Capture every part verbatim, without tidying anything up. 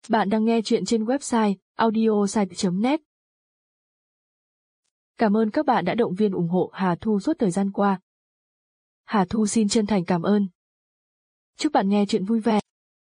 Bạn đang nghe chuyện trên website audiosite chấm net. Cảm ơn các bạn đã động viên ủng hộ Hà Thu suốt thời gian qua. Hà Thu xin chân thành cảm ơn. Chúc bạn nghe chuyện vui vẻ.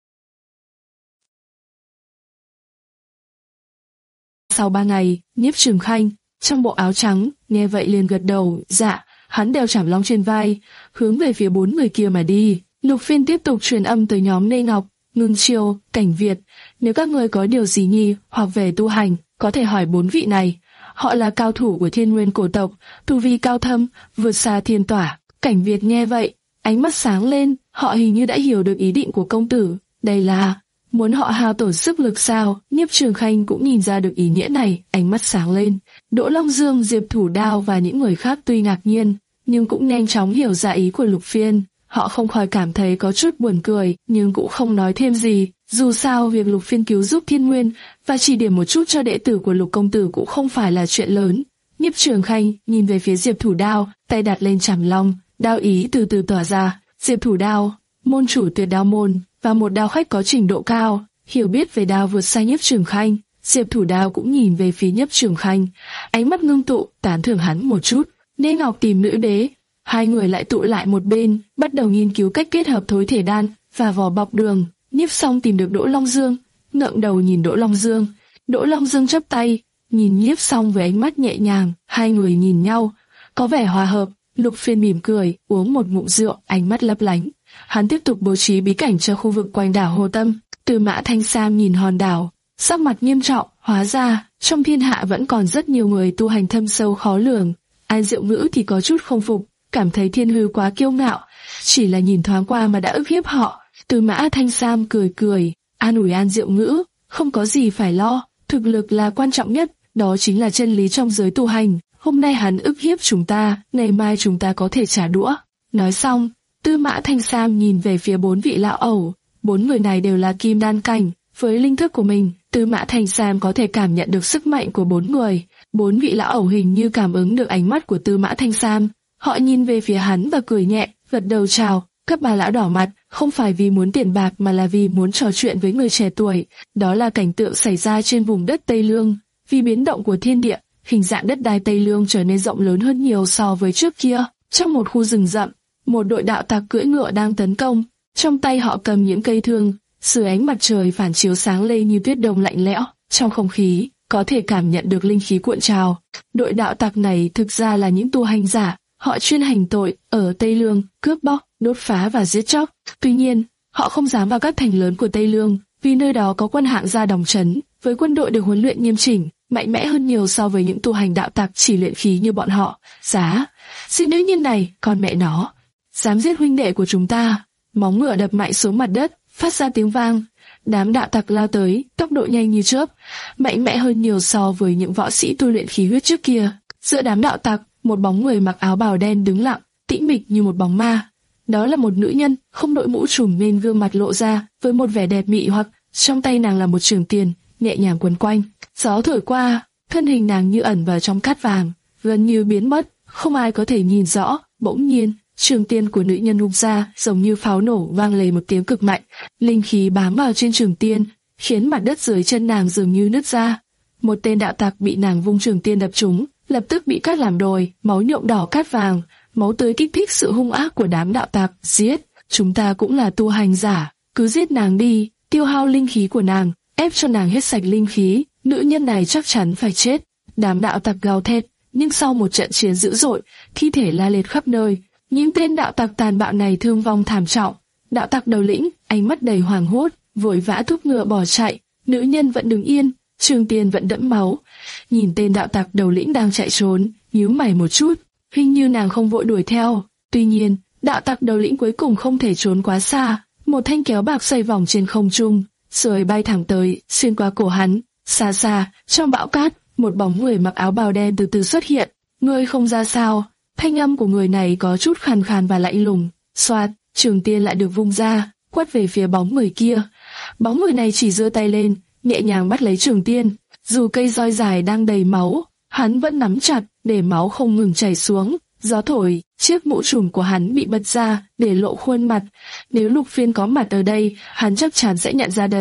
Sau ba ngày, Nhiếp Trường Khanh, trong bộ áo trắng, nghe vậy liền gật đầu, dạ, hắn đeo chảm long trên vai, hướng về phía bốn người kia mà đi. Lục Phiên tiếp tục truyền âm tới nhóm Lê Ngọc, Ngưng Chiêu, Cảnh Việt, nếu các ngươi có điều gì nghi hoặc về tu hành, có thể hỏi bốn vị này. Họ là cao thủ của Thiên Nguyên cổ tộc, tu vi cao thâm, vượt xa thiên tỏa. Cảnh Việt nghe vậy, ánh mắt sáng lên, họ hình như đã hiểu được ý định của công tử. Đây là muốn họ hao tổn sức lực sao? Nhiếp Trường Khanh cũng nhìn ra được ý nghĩa này, ánh mắt sáng lên. Đỗ Long Dương, Diệp Thủ Đao và những người khác tuy ngạc nhiên, nhưng cũng nhanh chóng hiểu ra ý của Lục Phiên. Họ không khỏi cảm thấy có chút buồn cười, nhưng cũng không nói thêm gì. Dù sao, việc Lục Phiên cứu giúp Thiên Nguyên và chỉ điểm một chút cho đệ tử của Lục công tử cũng không phải là chuyện lớn. Nhiếp Trường Khanh nhìn về phía Diệp Thủ Đao, tay đặt lên chảm long, đao ý từ từ tỏa ra. Diệp Thủ Đao, môn chủ tuyệt đao môn và một đao khách có trình độ cao, hiểu biết về đao vượt xa Nhiếp Trường Khanh. Diệp Thủ Đao cũng nhìn về phía Nhiếp Trường Khanh, ánh mắt ngưng tụ, tán thưởng hắn một chút. Lê Ngọc tìm nữ đế, hai người lại tụ lại một bên, bắt đầu nghiên cứu cách kết hợp thối thể đan và vỏ bọc đường. Nhiếp Song tìm được Đỗ Long Dương, ngẩng đầu nhìn Đỗ Long Dương. Đỗ Long Dương chắp tay, nhìn Nhiếp Song với ánh mắt nhẹ nhàng, hai người nhìn nhau, có vẻ hòa hợp. Lục Phiên mỉm cười, uống một ngụm rượu, ánh mắt lấp lánh. Hắn tiếp tục bố trí bí cảnh cho khu vực quanh đảo Hồ Tâm. Tư Mã Thanh Sam nhìn hòn đảo, sắc mặt nghiêm trọng, hóa ra trong thiên hạ vẫn còn rất nhiều người tu hành thâm sâu khó lường. An Diệu Ngữ thì có chút không phục, cảm thấy Thiên Hư quá kiêu ngạo, chỉ là nhìn thoáng qua mà đã ức hiếp họ. Tư Mã Thanh Sam cười cười, an ủi An Diệu Ngữ, không có gì phải lo, thực lực là quan trọng nhất, đó chính là chân lý trong giới tu hành. Hôm nay hắn ức hiếp chúng ta, ngày mai chúng ta có thể trả đũa. Nói xong, Tư Mã Thanh Sam nhìn về phía bốn vị lão ẩu, bốn người này đều là kim đan cảnh, với linh thức của mình, Tư Mã Thanh Sam có thể cảm nhận được sức mạnh của bốn người. Bốn vị lão ẩu hình như cảm ứng được ánh mắt của Tư Mã Thanh Sam, họ nhìn về phía hắn và cười nhẹ, gật đầu chào. Các bà lão đỏ mặt, không phải vì muốn tiền bạc mà là vì muốn trò chuyện với người trẻ tuổi. Đó là cảnh tượng xảy ra trên vùng đất Tây Lương. Vì biến động của thiên địa, hình dạng đất đai Tây Lương trở nên rộng lớn hơn nhiều so với trước kia. Trong một khu rừng rậm, một đội đạo tặc cưỡi ngựa đang tấn công. Trong tay họ cầm những cây thương, dưới ánh mặt trời phản chiếu sáng lên như tuyết đông lạnh lẽo. Trong không khí, có thể cảm nhận được linh khí cuộn trào. Đội đạo tặc này thực ra là những tu hành giả. Họ chuyên hành tội ở Tây Lương, cướp bóc, đốt phá và giết chóc. Tuy nhiên, họ không dám vào các thành lớn của Tây Lương, vì nơi đó có quân hạng gia đóng trấn, với quân đội được huấn luyện nghiêm chỉnh, mạnh mẽ hơn nhiều so với những tu hành đạo tặc chỉ luyện khí như bọn họ. Giá, xin nữ nhân này, con mẹ nó, dám giết huynh đệ của chúng ta. Móng ngựa đập mạnh xuống mặt đất, phát ra tiếng vang. Đám đạo tặc lao tới, tốc độ nhanh như chớp, mạnh mẽ hơn nhiều so với những võ sĩ tu luyện khí huyết trước kia. Giữa đám đạo tặc, một bóng người mặc áo bào đen đứng lặng, tĩnh mịch như một bóng ma. Đó là một nữ nhân, không đội mũ trùm nên gương mặt lộ ra, với một vẻ đẹp mị hoặc. Trong tay nàng là một trường tiền, nhẹ nhàng quấn quanh. Gió thổi qua, thân hình nàng như ẩn vào trong cát vàng, gần như biến mất, không ai có thể nhìn rõ. Bỗng nhiên, trường tiên của nữ nhân hung ra, giống như pháo nổ, vang lên một tiếng cực mạnh. Linh khí bám vào trên trường tiên, khiến mặt đất dưới chân nàng dường như nứt ra. Một tên đạo tặc bị nàng vung trường tiên đập trúng, lập tức bị cắt làm đôi, máu nhuộm đỏ cát vàng. Máu tươi kích thích sự hung ác của đám đạo tặc. Giết, chúng ta cũng là tu hành giả, cứ giết nàng đi, tiêu hao linh khí của nàng, ép cho nàng hết sạch linh khí, nữ nhân này chắc chắn phải chết. Đám đạo tặc gào thét, nhưng sau một trận chiến dữ dội, thi thể la liệt khắp nơi. Những tên đạo tặc tàn bạo này thương vong thảm trọng. Đạo tặc đầu lĩnh, ánh mắt đầy hoảng hốt, vội vã thúc ngựa bỏ chạy. Nữ nhân vẫn đứng yên, trường tiền vẫn đẫm máu. Nhìn tên đạo tặc đầu lĩnh đang chạy trốn, nhíu mày một chút. Hình như nàng không vội đuổi theo. Tuy nhiên, đạo tặc đầu lĩnh cuối cùng không thể trốn quá xa. Một thanh kéo bạc xoay vòng trên không trung, rồi bay thẳng tới, xuyên qua cổ hắn. Xa xa, trong bão cát, một bóng người mặc áo bào đen từ từ xuất hiện. Ngươi không ra sao? Thanh âm của người này có chút khàn khàn và lạnh lùng. Xoạt, trường tiên lại được vung ra, quất về phía bóng người kia. Bóng người này chỉ giơ tay lên, nhẹ nhàng bắt lấy trường tiên. Dù cây roi dài đang đầy máu, hắn vẫn nắm chặt để máu không ngừng chảy xuống. Gió thổi, chiếc mũ trùm của hắn bị bật ra để lộ khuôn mặt. Nếu Lục Phiên có mặt ở đây, hắn chắc chắn sẽ nhận ra đây.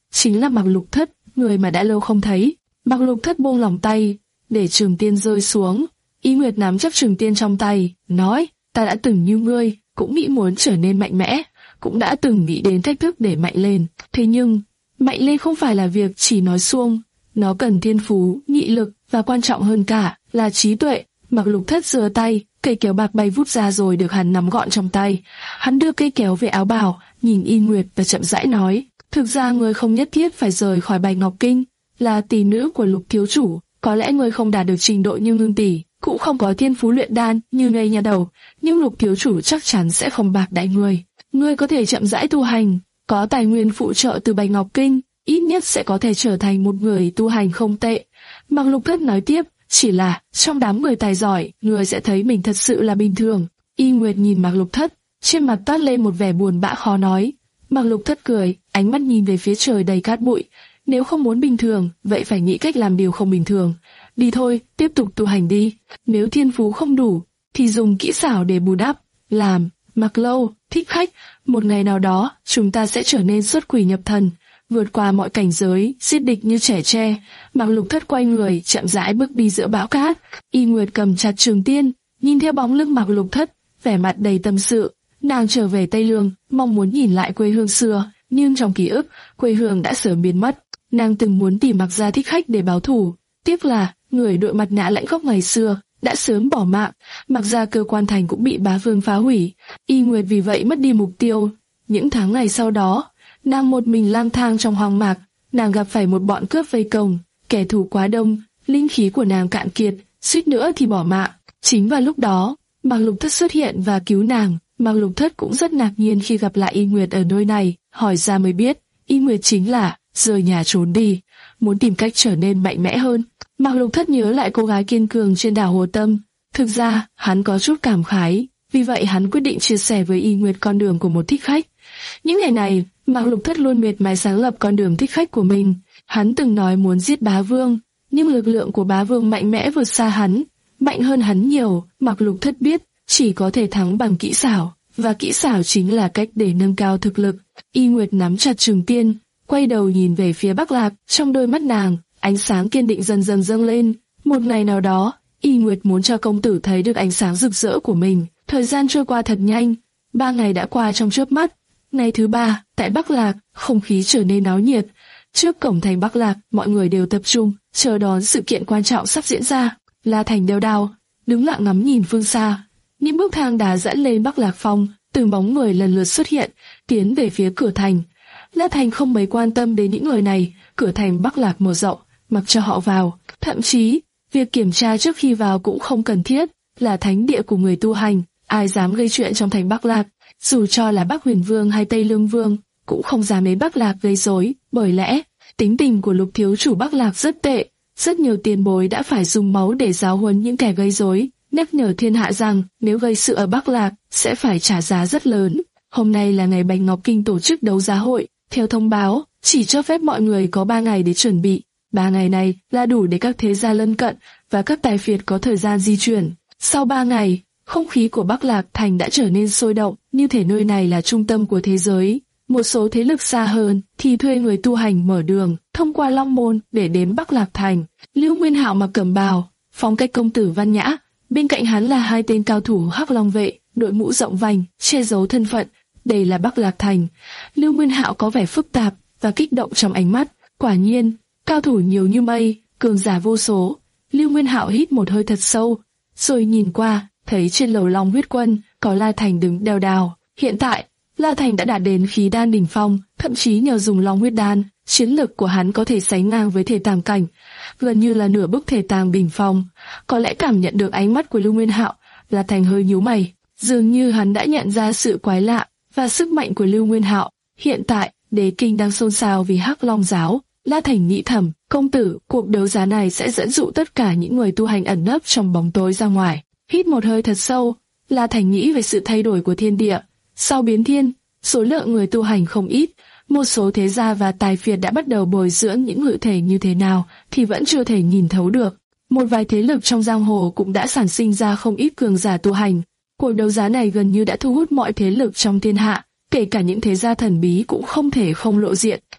chính là Mạc Lục Thất, người mà đã lâu không thấy. Mạc Lục Thất buông lỏng tay, để trường tiên rơi xuống. Y Nguyệt nắm chắc trường tiên trong tay, nói, ta đã từng như ngươi, cũng nghĩ muốn trở nên mạnh mẽ, cũng đã từng nghĩ đến thách thức để mạnh lên. Thế nhưng, mạnh lên không phải là việc chỉ nói suông, nó cần thiên phú, nghị lực và quan trọng hơn cả là trí tuệ. Mạc Lục Thất giơ tay, cây kéo bạc bay vút ra rồi được hắn nắm gọn trong tay. Hắn đưa cây kéo về áo bào, nhìn Y Nguyệt và chậm rãi nói, thực ra ngươi không nhất thiết phải rời khỏi Bạch Ngọc Kinh, là tỷ nữ của Lục thiếu chủ, có lẽ ngươi không đạt được trình độ như Ngưng tỷ, cũng không có thiên phú luyện đan như ngây nhà đầu, nhưng Lục thiếu chủ chắc chắn sẽ không bạc đãi ngươi. Ngươi có thể chậm rãi tu hành, có tài nguyên phụ trợ từ Bạch Ngọc Kinh, ít nhất sẽ có thể trở thành một người tu hành không tệ. Mạc Lục Thất nói tiếp, chỉ là trong đám người tài giỏi, ngươi sẽ thấy mình thật sự là bình thường. Y Nguyệt nhìn Mạc Lục Thất, trên mặt toát lên một vẻ buồn bã khó nói. Mạc Lục Thất cười, ánh mắt nhìn về phía trời đầy cát bụi. Nếu không muốn bình thường, vậy phải nghĩ cách làm điều không bình thường. Đi thôi, tiếp tục tu hành đi. Nếu thiên phú không đủ, thì dùng kỹ xảo để bù đắp. Làm, Mặc Lâu, Thích Khách, một ngày nào đó, chúng ta sẽ trở nên xuất quỷ nhập thần, vượt qua mọi cảnh giới, giết địch như trẻ tre. Mạc Lục Thất quay người, chậm rãi bước đi giữa bão cát. Y Nguyệt cầm chặt trường tiên, nhìn theo bóng lưng Mạc Lục Thất, vẻ mặt đầy tâm sự. Nàng trở về Tây Lương, mong muốn nhìn lại quê hương xưa, nhưng trong ký ức, quê hương đã sớm biến mất. Nàng từng muốn tìm Mạc gia Thích Khách để báo thù, tiếc là người đội mặt nạ lãnh khốc ngày xưa đã sớm bỏ mạng. Mạc gia cơ quan thành cũng bị bá vương phá hủy. Y Nguyệt vì vậy mất đi mục tiêu. Những tháng ngày sau đó, nàng một mình lang thang trong hoang mạc. Nàng gặp phải một bọn cướp vây công, kẻ thù quá đông, linh khí của nàng cạn kiệt, suýt nữa thì bỏ mạng. Chính vào lúc đó, Mạc Lục Thất xuất hiện và cứu nàng. Mạc Lục Thất cũng rất ngạc nhiên khi gặp lại Y Nguyệt ở nơi này, hỏi ra mới biết, Y Nguyệt chính là rời nhà trốn đi, muốn tìm cách trở nên mạnh mẽ hơn. Mạc Lục Thất nhớ lại cô gái kiên cường trên đảo Hồ Tâm. Thực ra, hắn có chút cảm khái, vì vậy hắn quyết định chia sẻ với Y Nguyệt con đường của một thích khách. Những ngày này, Mạc Lục Thất luôn miệt mài sáng lập con đường thích khách của mình. Hắn từng nói muốn giết bá vương, nhưng lực lượng của bá vương mạnh mẽ vượt xa hắn, mạnh hơn hắn nhiều. Mạc Lục Thất biết, chỉ có thể thắng bằng kỹ xảo, và kỹ xảo chính là cách để nâng cao thực lực. Y Nguyệt nắm chặt trường tiên, quay đầu nhìn về phía Bắc Lạc, trong đôi mắt nàng, ánh sáng kiên định dần dần dâng lên. Một ngày nào đó, Y Nguyệt muốn cho công tử thấy được ánh sáng rực rỡ của mình. Thời gian trôi qua thật nhanh, ba ngày đã qua trong chớp mắt. Ngày thứ ba, tại Bắc Lạc, không khí trở nên náo nhiệt. Trước cổng thành Bắc Lạc, mọi người đều tập trung, chờ đón sự kiện quan trọng sắp diễn ra. La Thành đeo đao, đứng lặng ngắm nhìn phương xa. Những bước thang đá dẫn lên Bắc Lạc Phong, từng bóng người lần lượt xuất hiện, tiến về phía cửa thành. La Thành không mấy quan tâm đến những người này, cửa thành Bắc Lạc mở rộng, mặc cho họ vào. Thậm chí, việc kiểm tra trước khi vào cũng không cần thiết, là thánh địa của người tu hành, ai dám gây chuyện trong thành Bắc Lạc, dù cho là Bắc Huyền Vương hay Tây Lương Vương, cũng không dám đến Bắc Lạc gây rối. Bởi lẽ, tính tình của Lục thiếu chủ Bắc Lạc rất tệ, rất nhiều tiền bối đã phải dùng máu để giáo huấn những kẻ gây rối, nhắc nhở thiên hạ rằng nếu gây sự ở Bắc Lạc sẽ phải trả giá rất lớn. Hôm nay là ngày Bạch Ngọc Kinh tổ chức đấu giá hội, theo thông báo, chỉ cho phép mọi người có ba ngày để chuẩn bị. Ba ngày này là đủ để các thế gia lân cận và các tài phiệt có thời gian di chuyển. Sau ba ngày, không khí của Bắc Lạc Thành đã trở nên sôi động, như thể nơi này là trung tâm của thế giới. Một số thế lực xa hơn thì thuê người tu hành mở đường, thông qua Long Môn để đến Bắc Lạc Thành. Lưu Nguyên Hạo mặc cẩm bào, phong cách công tử văn nhã, bên cạnh hắn là hai tên cao thủ Hắc Long vệ, đội mũ rộng vành, che giấu thân phận. Đây là Bắc Lạc Thành. Lưu Nguyên Hạo có vẻ phức tạp và kích động trong ánh mắt. Quả nhiên, cao thủ nhiều như mây, cường giả vô số. Lưu Nguyên Hạo hít một hơi thật sâu, rồi nhìn qua, thấy trên lầu Long Huyết Quân có La Thành đứng đeo đào. Hiện tại, La Thành đã đạt đến khí đan đỉnh phong, thậm chí nhờ dùng Long Huyết Đan, chiến lực của hắn có thể sánh ngang với thể tàng cảnh, gần như là nửa bước thể tàng đỉnh phong. Có lẽ cảm nhận được ánh mắt của Lưu Nguyên Hạo, La Thành hơi nhíu mày, dường như hắn đã nhận ra sự quái lạ và sức mạnh của Lưu Nguyên Hạo. Hiện tại, đế kinh đang xôn xao vì Hắc Long giáo. La Thành nghĩ thầm, công tử, cuộc đấu giá này sẽ dẫn dụ tất cả những người tu hành ẩn nấp trong bóng tối ra ngoài. Hít một hơi thật sâu, La Thành nghĩ về sự thay đổi của thiên địa. Sau biến thiên, số lượng người tu hành không ít, một số thế gia và tài phiệt đã bắt đầu bồi dưỡng những ngự thể như thế nào thì vẫn chưa thể nhìn thấu được. Một vài thế lực trong giang hồ cũng đã sản sinh ra không ít cường giả tu hành. Cuộc đấu giá này gần như đã thu hút mọi thế lực trong thiên hạ, kể cả những thế gia thần bí cũng không thể không lộ diện.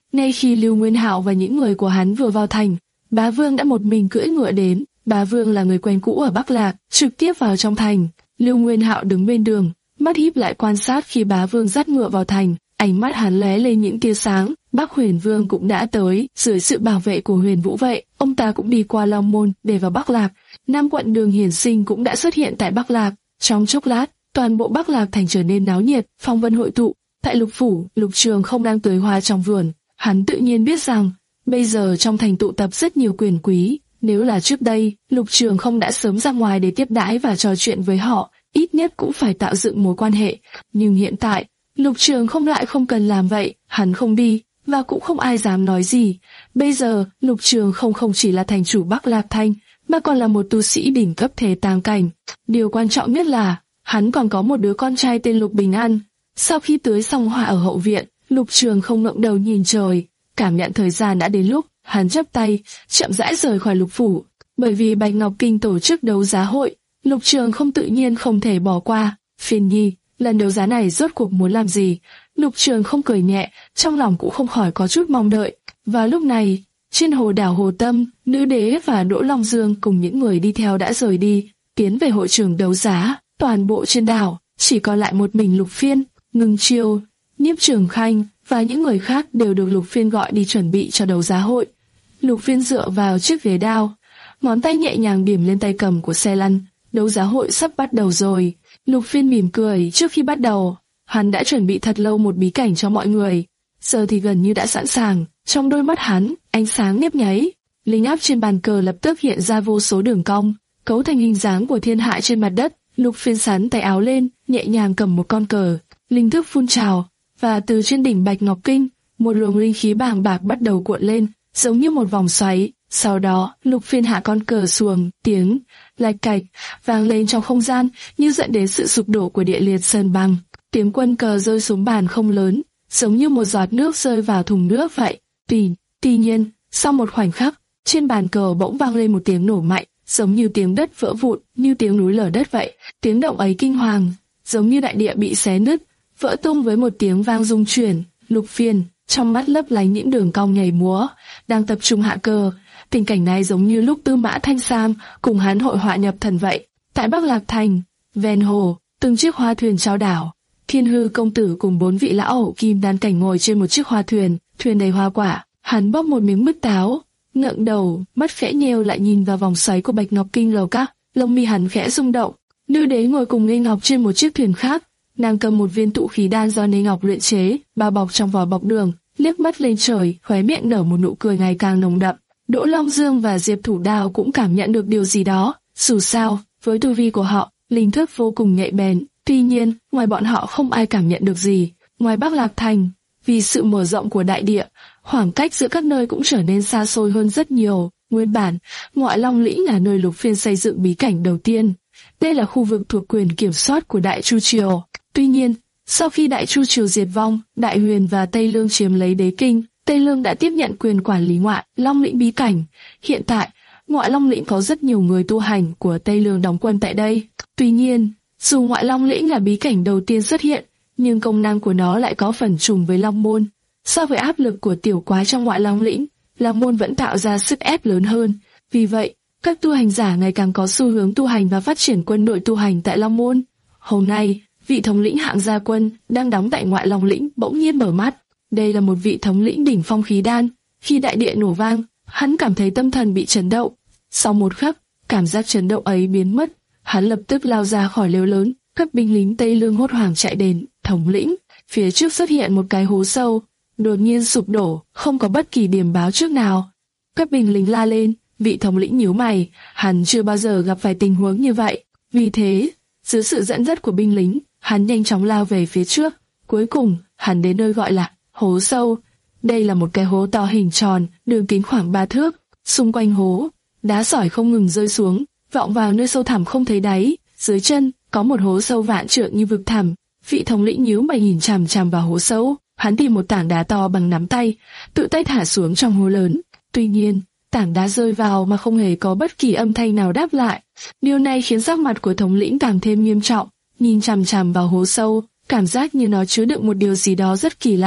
Ngay khi Lưu Nguyên Hạo và những người của hắn vừa vào thành, Bá Vương đã một mình cưỡi ngựa đến. Bá Vương là người quen cũ ở Bắc Lạc, trực tiếp vào trong thành. Lưu Nguyên Hạo đứng bên đường, mắt híp lại quan sát khi Bá Vương dắt ngựa vào thành, ánh mắt hắn lóe lên những tia sáng. Bắc Huyền Vương cũng đã tới, dưới sự bảo vệ của Huyền Vũ Vệ, ông ta cũng đi qua Long Môn để vào Bắc Lạc. Nam quận Đường Hiển Sinh cũng đã xuất hiện tại Bắc Lạc. Trong chốc lát, toàn bộ Bắc Lạc thành trở nên náo nhiệt, phong vân hội tụ. Tại Lục phủ, Lục Trường không đang tưới hoa trong vườn. Hắn tự nhiên biết rằng bây giờ trong thành tụ tập rất nhiều quyền quý. Nếu là trước đây, Lục Trường không đã sớm ra ngoài để tiếp đãi và trò chuyện với họ, ít nhất cũng phải tạo dựng mối quan hệ. Nhưng hiện tại, Lục Trường không lại không cần làm vậy, hắn không đi, và cũng không ai dám nói gì. Bây giờ, Lục Trường không không chỉ là thành chủ Bắc Lạc Thành, mà còn là một tu sĩ đỉnh cấp thế tàng cảnh. Điều quan trọng nhất là, hắn còn có một đứa con trai tên Lục Bình An. Sau khi tưới xong hoa ở hậu viện, Lục Trường không ngẩng đầu nhìn trời, cảm nhận thời gian đã đến lúc. Hắn chắp tay, chậm rãi rời khỏi Lục phủ. Bởi vì Bạch Ngọc Kinh tổ chức đấu giá hội, Lục Trường không tự nhiên không thể bỏ qua. Phiền nhi, lần đấu giá này rốt cuộc muốn làm gì? Lục Trường không cười nhẹ, trong lòng cũng không khỏi có chút mong đợi. Và lúc này, trên hồ đảo Hồ Tâm, Nữ Đế và Đỗ Long Dương cùng những người đi theo đã rời đi, tiến về hội trường đấu giá. Toàn bộ trên đảo, chỉ còn lại một mình Lục Phiên, Ngưng Chiêu, Nhiếp Trường Khanh và những người khác đều được Lục Phiên gọi đi chuẩn bị cho đấu giá hội. Lục Phiên dựa vào chiếc ghế đao, ngón tay nhẹ nhàng điểm lên tay cầm của xe lăn. Đấu giá hội sắp bắt đầu rồi. Lục Phiên mỉm cười trước khi bắt đầu. Hắn đã chuẩn bị thật lâu một bí cảnh cho mọi người, giờ thì gần như đã sẵn sàng. Trong đôi mắt hắn, ánh sáng nhấp nháy. Linh áp trên bàn cờ lập tức hiện ra vô số đường cong, cấu thành hình dáng của thiên hạ trên mặt đất. Lục Phiên sắn tay áo lên, nhẹ nhàng cầm một con cờ. Linh thức phun trào, và từ trên đỉnh Bạch Ngọc Kinh, một luồng linh khí bàng bạc bắt đầu cuộn lên, giống như một vòng xoáy. Sau đó, Lục Phiên hạ con cờ xuồng, tiếng lạch cạch vang lên trong không gian, như dẫn đến sự sụp đổ của địa liệt sơn băng. Tiếng quân cờ rơi xuống bàn không lớn, giống như một giọt nước rơi vào thùng nước vậy. Tuy, tuy nhiên, sau một khoảnh khắc, trên bàn cờ bỗng vang lên một tiếng nổ mạnh, giống như tiếng đất vỡ vụn, như tiếng núi lở đất vậy. Tiếng động ấy kinh hoàng, giống như đại địa bị xé nứt, vỡ tung với một tiếng vang rung chuyển. Lục Phiên, trong mắt lấp lánh những đường cong nhảy múa, đang tập trung hạ cờ. Tình cảnh này giống như lúc Tư Mã Thanh Sam cùng hắn hội họa nhập thần vậy. Tại Bắc Lạc Thành, ven hồ, từng chiếc hoa thuyền chao đảo. Thiên Hư công tử cùng bốn vị lão hậu kim đan cảnh ngồi trên một chiếc hoa thuyền, thuyền đầy hoa quả. Hắn bóc một miếng mứt táo, ngẩng đầu, mắt khẽ nheo lại nhìn vào vòng xoáy của Bạch Ngọc Kinh lầu các. Lông mi hắn khẽ rung động. Nữ đế ngồi cùng Nghê Ngọc trên một chiếc thuyền khác. Nàng cầm một viên tụ khí đan do Nghê Ngọc luyện chế, bao bọc trong vỏ bọc đường, liếc mắt lên trời, khóe miệng nở một nụ cười ngày càng nồng đậm. Đỗ Long Dương và Diệp Thủ Đào cũng cảm nhận được điều gì đó. Dù sao, với tu vi của họ, linh thức vô cùng nhạy bén. Tuy nhiên, ngoài bọn họ không ai cảm nhận được gì. Ngoài Bắc Lạc Thành, vì sự mở rộng của đại địa, khoảng cách giữa các nơi cũng trở nên xa xôi hơn rất nhiều. Nguyên bản, Ngoại Long Lĩnh là nơi Lục Phiên xây dựng bí cảnh đầu tiên. Đây là khu vực thuộc quyền kiểm soát của Đại Chu Triều. Tuy nhiên, sau khi Đại Chu Triều diệt vong, Đại Huyền và Tây Lương chiếm lấy đế kinh, Tây Lương đã tiếp nhận quyền quản lý Ngoại Long Lĩnh bí cảnh. Hiện tại, Ngoại Long Lĩnh có rất nhiều người tu hành của Tây Lương đóng quân tại đây. Tuy nhiên, dù Ngoại Long Lĩnh là bí cảnh đầu tiên xuất hiện, nhưng công năng của nó lại có phần trùng với Long Môn. So với áp lực của tiểu quái trong Ngoại Long Lĩnh, Long Môn vẫn tạo ra sức ép lớn hơn. Vì vậy, các tu hành giả ngày càng có xu hướng tu hành và phát triển quân đội tu hành tại Long Môn. Hôm nay, vị thống lĩnh hạng gia quân đang đóng tại Ngoại Long Lĩnh bỗng nhiên mở mắt. Đây là một vị thống lĩnh đỉnh phong khí đan. Khi đại địa nổ vang, hắn cảm thấy tâm thần bị chấn động. Sau một khắc, cảm giác chấn động ấy biến mất. Hắn lập tức lao ra khỏi lều lớn. Các binh lính Tây Lương hốt hoảng chạy đến. Thống lĩnh, phía trước xuất hiện một cái hố sâu, đột nhiên sụp đổ, không có bất kỳ điểm báo trước nào. Các binh lính la lên. Vị thống lĩnh nhíu mày, hắn chưa bao giờ gặp phải tình huống như vậy. Vì thế, dưới sự dẫn dắt của binh lính, hắn nhanh chóng lao về phía trước. Cuối cùng, hắn đến nơi gọi là hố sâu. Đây là một cái hố to hình tròn, đường kính khoảng ba thước. Xung quanh hố, đá sỏi không ngừng rơi xuống, vọng vào nơi sâu thẳm không thấy đáy. Dưới chân, có một hố sâu vạn trượng như vực thẳm. Vị thống lĩnh nhíu mày nhìn chằm chằm vào hố sâu. Hắn tìm một tảng đá to bằng nắm tay, tự tay thả xuống trong hố lớn. Tuy nhiên, tảng đá rơi vào mà không hề có bất kỳ âm thanh nào đáp lại. Điều này khiến sắc mặt của thống lĩnh càng thêm nghiêm trọng, nhìn chằm chằm vào hố sâu, cảm giác như nó chứa đựng một điều gì đó rất kỳ lạ.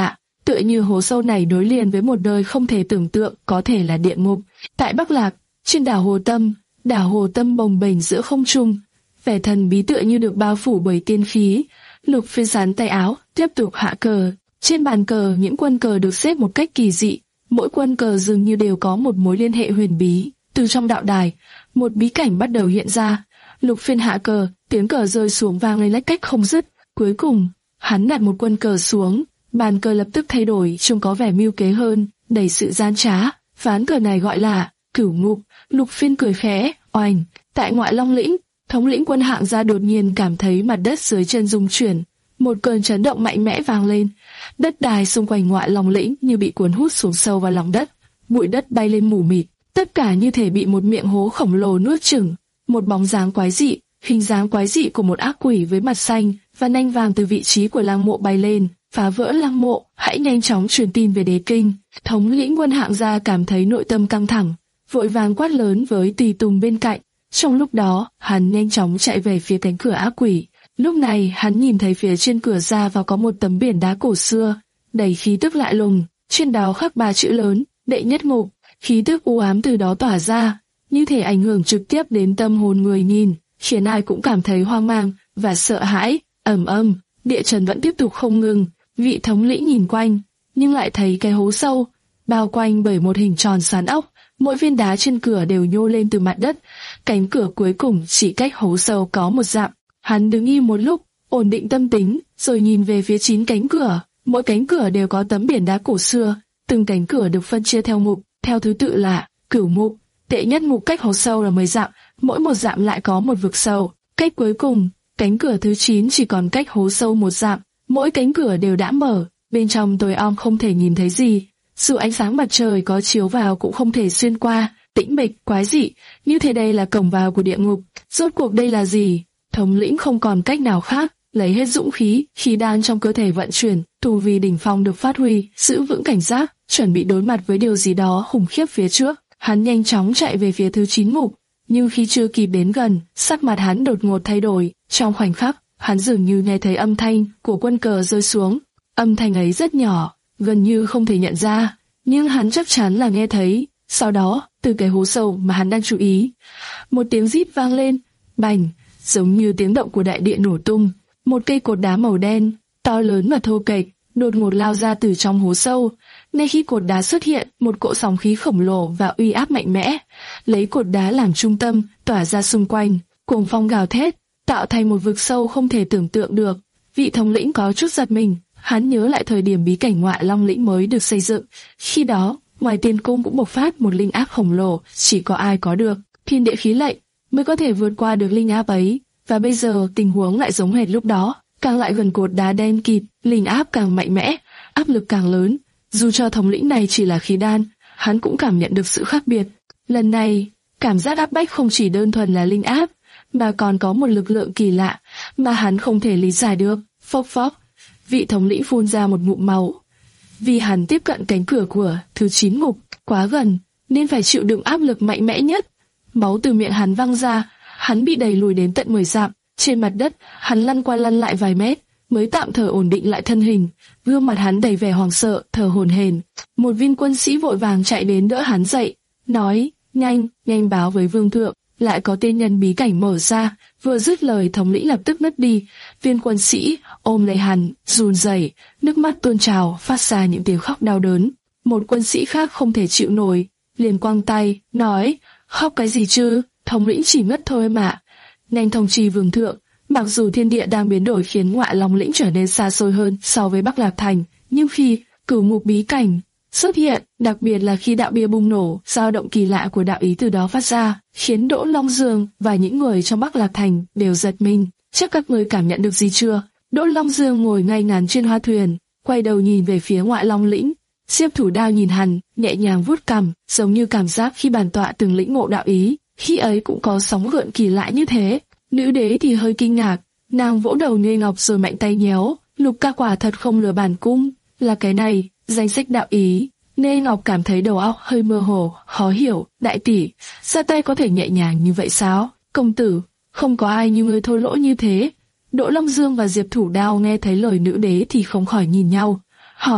tựa như hố sâu này nối liền với một nơi không thể tưởng tượng, có thể là địa ngục. Tại Bắc Lạc, trên đảo Hồ Tâm, đảo Hồ Tâm bồng bềnh giữa không trung, vẻ thần bí tựa như được bao phủ bởi tiên khí. Lục Phiên sán tay áo, tiếp tục hạ cờ. Trên bàn cờ, những quân cờ được xếp một cách kỳ dị, mỗi quân cờ dường như đều có một mối liên hệ huyền bí. Từ trong đạo đài, một bí cảnh bắt đầu hiện ra. Lục Phiên hạ cờ, tiếng cờ rơi xuống vang lên lách cách không dứt. Cuối cùng, hắn đặt một quân cờ xuống, bàn cờ lập tức thay đổi, trông có vẻ mưu kế hơn, đầy sự gian trá. Ván cờ này gọi là Cửu Ngục. Lục Phiên cười khẽ, oành. Tại Ngoại Long lĩnh, thống lĩnh quân Hạng Gia đột nhiên cảm thấy mặt đất dưới chân rung chuyển, một cơn chấn động mạnh mẽ vang lên. Đất đai xung quanh Ngoại Long lĩnh như bị cuốn hút xuống sâu vào lòng đất, bụi đất bay lên mù mịt, tất cả như thể bị một miệng hố khổng lồ nuốt chửng. Một bóng dáng quái dị, hình dáng quái dị của một ác quỷ với mặt xanh và nanh vàng từ vị trí của lăng mộ bay lên, phá vỡ lăng mộ. Hãy nhanh chóng truyền tin về đế kinh. Thống lĩnh quân Hạng Gia cảm thấy nội tâm căng thẳng, vội vàng quát lớn với tùy tùng bên cạnh. Trong lúc đó, hắn nhanh chóng chạy về phía cánh cửa ác quỷ. Lúc này, hắn nhìn thấy phía trên cửa ra vào có một tấm biển đá cổ xưa, đầy khí tức lạ lùng. Trên đó khắc ba chữ lớn, Đệ Nhất Ngục. Khí tức u ám từ đó tỏa ra, như thể ảnh hưởng trực tiếp đến tâm hồn người nhìn, khiến ai cũng cảm thấy hoang mang và sợ hãi. Ầm ầm, địa chấn vẫn tiếp tục không ngừng. Vị thống lĩnh nhìn quanh, nhưng lại thấy cái hố sâu, bao quanh bởi một hình tròn xoắn ốc. Mỗi viên đá trên cửa đều nhô lên từ mặt đất. Cánh cửa cuối cùng chỉ cách hố sâu có một dặm. Hắn đứng im một lúc, ổn định tâm tính, rồi nhìn về phía chín cánh cửa. Mỗi cánh cửa đều có tấm biển đá cổ xưa. Từng cánh cửa được phân chia theo mục, theo thứ tự là Cửu Ngục. Đệ Nhất Ngục cách hố sâu là mười dặm, mỗi một dặm lại có một vực sâu. Cách cuối cùng, cánh cửa thứ chín chỉ còn cách hố sâu một dặm. Mỗi cánh cửa đều đã mở, bên trong tối om không thể nhìn thấy gì. Dù ánh sáng mặt trời có chiếu vào cũng không thể xuyên qua, tĩnh mịch, quái dị, như thế đây là cổng vào của địa ngục. Rốt cuộc đây là gì? Thống lĩnh không còn cách nào khác, lấy hết dũng khí, khí đan trong cơ thể vận chuyển, tu vi đỉnh phong được phát huy, giữ vững cảnh giác, chuẩn bị đối mặt với điều gì đó khủng khiếp phía trước. Hắn nhanh chóng chạy về phía thứ chín ngục, nhưng khi chưa kịp đến gần, sắc mặt hắn đột ngột thay đổi. Trong khoảnh khắc, hắn dường như nghe thấy âm thanh của quân cờ rơi xuống. Âm thanh ấy rất nhỏ, gần như không thể nhận ra, nhưng hắn chắc chắn là nghe thấy. Sau đó, từ cái hố sâu mà hắn đang chú ý, một tiếng rít vang lên, bành, giống như tiếng động của đại địa nổ tung. Một cây cột đá màu đen, to lớn và thô kệch, đột ngột lao ra từ trong hố sâu. Ngay khi cột đá xuất hiện, một cỗ sóng khí khổng lồ và uy áp mạnh mẽ, lấy cột đá làm trung tâm, tỏa ra xung quanh, cuồng phong gào thét, tạo thành một vực sâu không thể tưởng tượng được. Vị thống lĩnh có chút giật mình, hắn nhớ lại thời điểm bí cảnh Ngoại Long lĩnh mới được xây dựng. Khi đó, ngoài tiên cung cũng bộc phát một linh áp khổng lồ, chỉ có ai có được thiên địa khí lệnh mới có thể vượt qua được linh áp ấy. Và bây giờ tình huống lại giống hệt lúc đó, càng lại gần cột đá đen kịt, linh áp càng mạnh mẽ, áp lực càng lớn. Dù cho thống lĩnh này chỉ là khí đan, hắn cũng cảm nhận được sự khác biệt. Lần này, cảm giác áp bách không chỉ đơn thuần là linh áp, mà còn có một lực lượng kỳ lạ mà hắn không thể lý giải được. Phốc phốc, vị thống lĩnh phun ra một ngụm máu. Vì hắn tiếp cận cánh cửa của thứ chín ngục quá gần, nên phải chịu đựng áp lực mạnh mẽ nhất. Máu từ miệng hắn văng ra, hắn bị đẩy lùi đến tận mười dặm. Trên mặt đất, hắn lăn qua lăn lại vài mét, mới tạm thời ổn định lại thân hình. Gương mặt hắn đầy vẻ hoảng sợ, thở hổn hển. Một viên quân sĩ vội vàng chạy đến đỡ hắn dậy, nói: "Nhanh, nhanh báo với vương thượng, lại có tiên nhân bí cảnh mở ra." Vừa dứt lời, thống lĩnh lập tức mất đi. Viên quân sĩ ôm lấy hắn, run rẩy, nước mắt tuôn trào, phát ra những tiếng khóc đau đớn. Một quân sĩ khác không thể chịu nổi, liền quăng tay, nói: "Khóc cái gì chứ? Thống lĩnh chỉ ngất thôi mà." Nhanh thông trì vương thượng, mặc dù thiên địa đang biến đổi khiến Ngoại Long lĩnh trở nên xa xôi hơn so với Bắc Lạc thành, nhưng khi Cửu Ngục bí cảnh xuất hiện, đặc biệt là khi đạo bia bùng nổ, dao động kỳ lạ của đạo ý từ đó phát ra, khiến Đỗ Long Dương và những người trong Bắc Lạc thành đều giật mình. Chắc các người cảm nhận được gì chưa? Đỗ Long Dương ngồi ngay ngắn trên hoa thuyền, quay đầu nhìn về phía Ngoại Long lĩnh. Diệp Thủ Đao nhìn hắn, nhẹ nhàng vuốt cằm, giống như cảm giác khi bản tọa từng lĩnh ngộ đạo ý, khi ấy cũng có sóng gợn kỳ lạ như thế. Nữ đế thì hơi kinh ngạc, nàng vỗ đầu Nghê Ngọc rồi mạnh tay nhéo. Lục ca quả thật không lừa bản cung, là cái này, danh sách đạo ý. Nghê Ngọc cảm thấy đầu óc hơi mơ hồ, khó hiểu. Đại tỷ, ra tay có thể nhẹ nhàng như vậy sao? Công tử, không có ai như ngươi thô lỗ như thế. Đỗ Long Dương và Diệp Thủ Đao nghe thấy lời nữ đế thì không khỏi nhìn nhau, hỏi: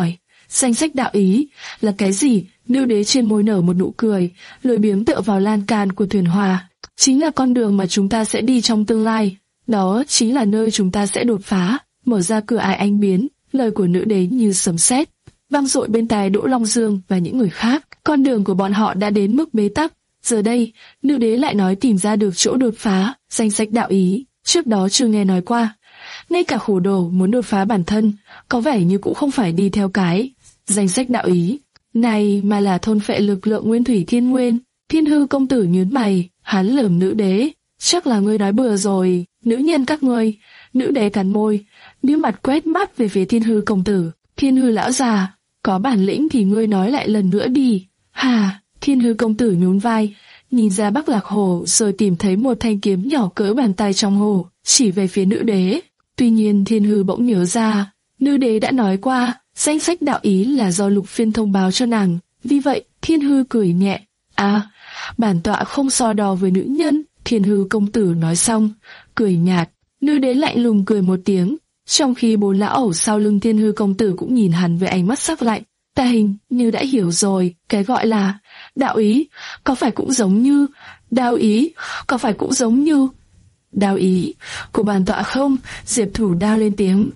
Danh sách đạo ý là cái gì? Nữ đế trên môi nở một nụ cười, lười biếng tựa vào lan can của thuyền hoa. Chính là con đường mà chúng ta sẽ đi trong tương lai. Đó chính là nơi chúng ta sẽ đột phá, mở ra cửa ải anh biến. Lời của nữ đế như sấm sét, vang dội bên tai Đỗ Long Dương và những người khác. Con đường của bọn họ đã đến mức bế tắc. Giờ đây, nữ đế lại nói tìm ra được chỗ đột phá, danh sách đạo ý. Trước đó chưa nghe nói qua. Ngay cả khổ đồ muốn đột phá bản thân, có vẻ như cũng không phải đi theo cái danh sách đạo ý này, mà là thôn phệ lực lượng nguyên thủy thiên nguyên. Thiên Hư công tử nhướng mày, hắn lườm nữ đế. Chắc là ngươi nói bừa rồi, nữ nhân các ngươi. Nữ đế cắn môi, đưa mặt quét mắt về phía Thiên Hư công tử. Thiên Hư lão già, có bản lĩnh thì ngươi nói lại lần nữa đi. Hà, Thiên Hư công tử nhún vai, nhìn ra Bắc Lạc Hồ rồi tìm thấy một thanh kiếm nhỏ cỡ bàn tay trong hồ, chỉ về phía nữ đế. Tuy nhiên Thiên Hư bỗng nhớ ra, nữ đế đã nói qua, danh sách đạo ý là do Lục Phiên thông báo cho nàng. Vì vậy, Thiên Hư cười nhẹ. À, bản tọa không so đo với nữ nhân. Thiên Hư công tử nói xong, cười nhạt. Nữ đế lạnh lùng cười một tiếng, trong khi bốn lão ẩu sau lưng Thiên Hư công tử cũng nhìn hắn với ánh mắt sắc lạnh. Ta hình như đã hiểu rồi, cái gọi là đạo ý, có phải cũng giống như đạo ý, có phải cũng giống như đạo ý của bản tọa không? Diệp Thủ Đao lên tiếng.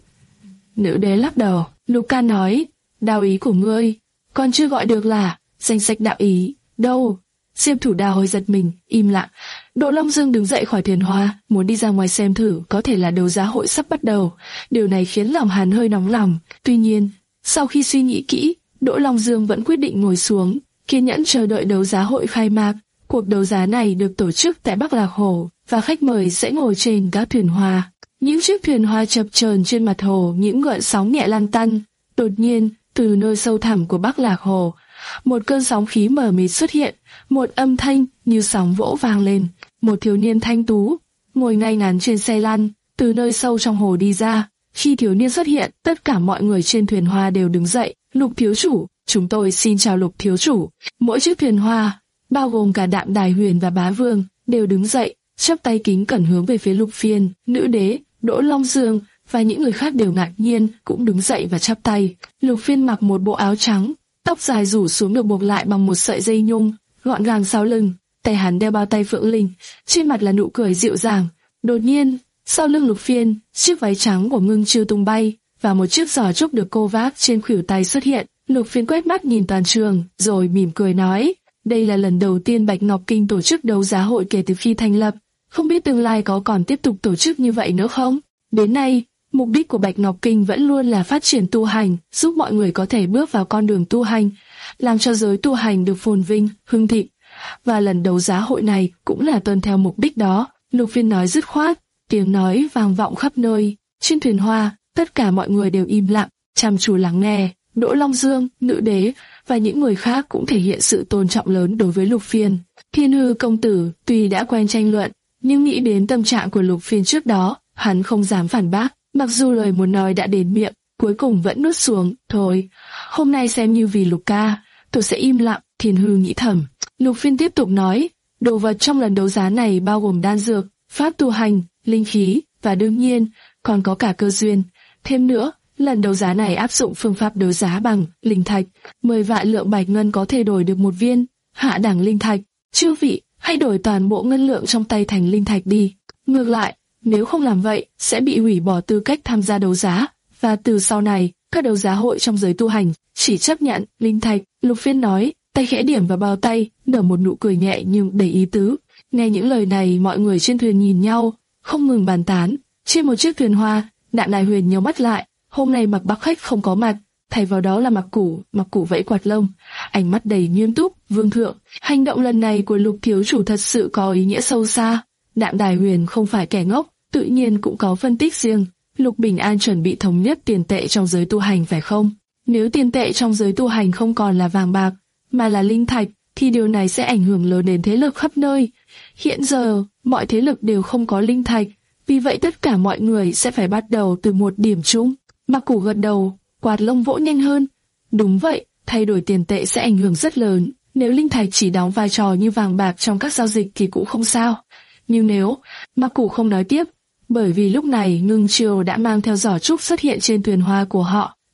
Nữ đế lắc đầu. Lục Can nói, đạo ý của ngươi còn chưa gọi được là danh sách đạo ý đâu. Diệp Thủ Đao hơi giật mình, im lặng. Đỗ Long Dương đứng dậy khỏi thuyền hoa, muốn đi ra ngoài xem thử, có thể là đấu giá hội sắp bắt đầu. Điều này khiến lòng hắn hơi nóng lòng. Tuy nhiên, sau khi suy nghĩ kỹ, Đỗ Long Dương vẫn quyết định ngồi xuống, kiên nhẫn chờ đợi đấu giá hội khai mạc. Cuộc đấu giá này được tổ chức tại Bắc Lạc Hồ, và khách mời sẽ ngồi trên các thuyền hoa. Những chiếc thuyền hoa chập chờn trên mặt hồ, những gợn sóng nhẹ lan tăn. Đột nhiên, từ nơi sâu thẳm của Bắc Lạc Hồ, một cơn sóng khí mờ mịt xuất hiện, một âm thanh như sóng vỗ vang lên. Một thiếu niên thanh tú ngồi ngay ngắn trên xe lăn, từ nơi sâu trong hồ đi ra. Khi thiếu niên xuất hiện, tất cả mọi người trên thuyền hoa đều đứng dậy. Lục thiếu chủ, chúng tôi xin chào Lục thiếu chủ. Mỗi chiếc thuyền hoa, bao gồm cả Đạm Đài Huyền và Bá Vương, đều đứng dậy, chắp tay kính cẩn hướng về phía Lục Phiên. Nữ đế, Đỗ Long Dương và những người khác đều ngạc nhiên, cũng đứng dậy và chắp tay. Lục Phiên mặc một bộ áo trắng, tóc dài rủ xuống được buộc lại bằng một sợi dây nhung, gọn gàng sau lưng. Tay hắn đeo bao tay phượng linh, trên mặt là nụ cười dịu dàng. Đột nhiên, sau lưng Lục Phiên, chiếc váy trắng của Ngưng Chiêu tung bay, và một chiếc giỏ trúc được cô vác trên khuỷu tay xuất hiện. Lục Phiên quét mắt nhìn toàn trường, rồi mỉm cười nói: đây là lần đầu tiên Bạch Ngọc Kinh tổ chức đấu giá hội kể từ khi thành lập. Không biết tương lai có còn tiếp tục tổ chức như vậy nữa không? Đến nay, mục đích của Bạch Ngọc Kinh vẫn luôn là phát triển tu hành, giúp mọi người có thể bước vào con đường tu hành, làm cho giới tu hành được phồn vinh, hưng thịnh. Và lần đấu giá hội này cũng là tuân theo mục đích đó. Lục Phiên nói dứt khoát, tiếng nói vang vọng khắp nơi. Trên thuyền hoa, tất cả mọi người đều im lặng, chăm chú lắng nghe. Đỗ Long Dương, nữ đế và những người khác cũng thể hiện sự tôn trọng lớn đối với Lục Phiên. Thiên Hư công tử tuy đã quen tranh luận, nhưng nghĩ đến tâm trạng của Lục Phiên trước đó, hắn không dám phản bác. Mặc dù lời muốn nói đã đến miệng, cuối cùng vẫn nuốt xuống. Thôi, hôm nay xem như vì Lục ca, tôi sẽ im lặng. Thiên Hư nghĩ thầm. Lục Phiên tiếp tục nói, đồ vật trong lần đấu giá này bao gồm đan dược, pháp tu hành, linh khí và đương nhiên còn có cả cơ duyên. Thêm nữa, lần đấu giá này áp dụng phương pháp đấu giá bằng linh thạch. Mười vạn lượng bạch ngân có thể đổi được một viên hạ đẳng linh thạch. Chư vị, hãy đổi toàn bộ ngân lượng trong tay thành linh thạch đi. Ngược lại, nếu không làm vậy, sẽ bị hủy bỏ tư cách tham gia đấu giá. Và từ sau này, các đấu giá hội trong giới tu hành chỉ chấp nhận linh thạch. Lục Phiên nói, tay khẽ điểm vào bao tay, nở một nụ cười nhẹ nhưng đầy ý tứ. Nghe những lời này, mọi người trên thuyền nhìn nhau, không ngừng bàn tán. Trên một chiếc thuyền hoa, Đạm Đài Huyền nhíu mắt lại. Hôm nay Mặc Bắc Khách không có mặt, thay vào đó là Mặc Củ. Mặc Củ vẫy quạt lông, ánh mắt đầy nghiêm túc. Vương thượng, hành động lần này của Lục thiếu chủ thật sự có ý nghĩa sâu xa. Đạm Đài Huyền không phải kẻ ngốc, tự nhiên cũng có phân tích riêng. Lục Bình An chuẩn bị thống nhất tiền tệ trong giới tu hành phải không? Nếu tiền tệ trong giới tu hành không còn là vàng bạc, mà là linh thạch, thì điều này sẽ ảnh hưởng lớn đến thế lực khắp nơi. Hiện giờ, mọi thế lực đều không có linh thạch, vì vậy tất cả mọi người sẽ phải bắt đầu từ một điểm chung. Mặc Củ gật đầu, quạt lông vỗ nhanh hơn. Đúng vậy, thay đổi tiền tệ sẽ ảnh hưởng rất lớn. Nếu linh thạch chỉ đóng vai trò như vàng bạc trong các giao dịch thì cũng không sao. Nhưng nếu, Mặc Củ không nói tiếp, bởi vì lúc này Ngưng Chiêu đã mang theo giỏ trúc xuất hiện trên thuyền hoa của họ.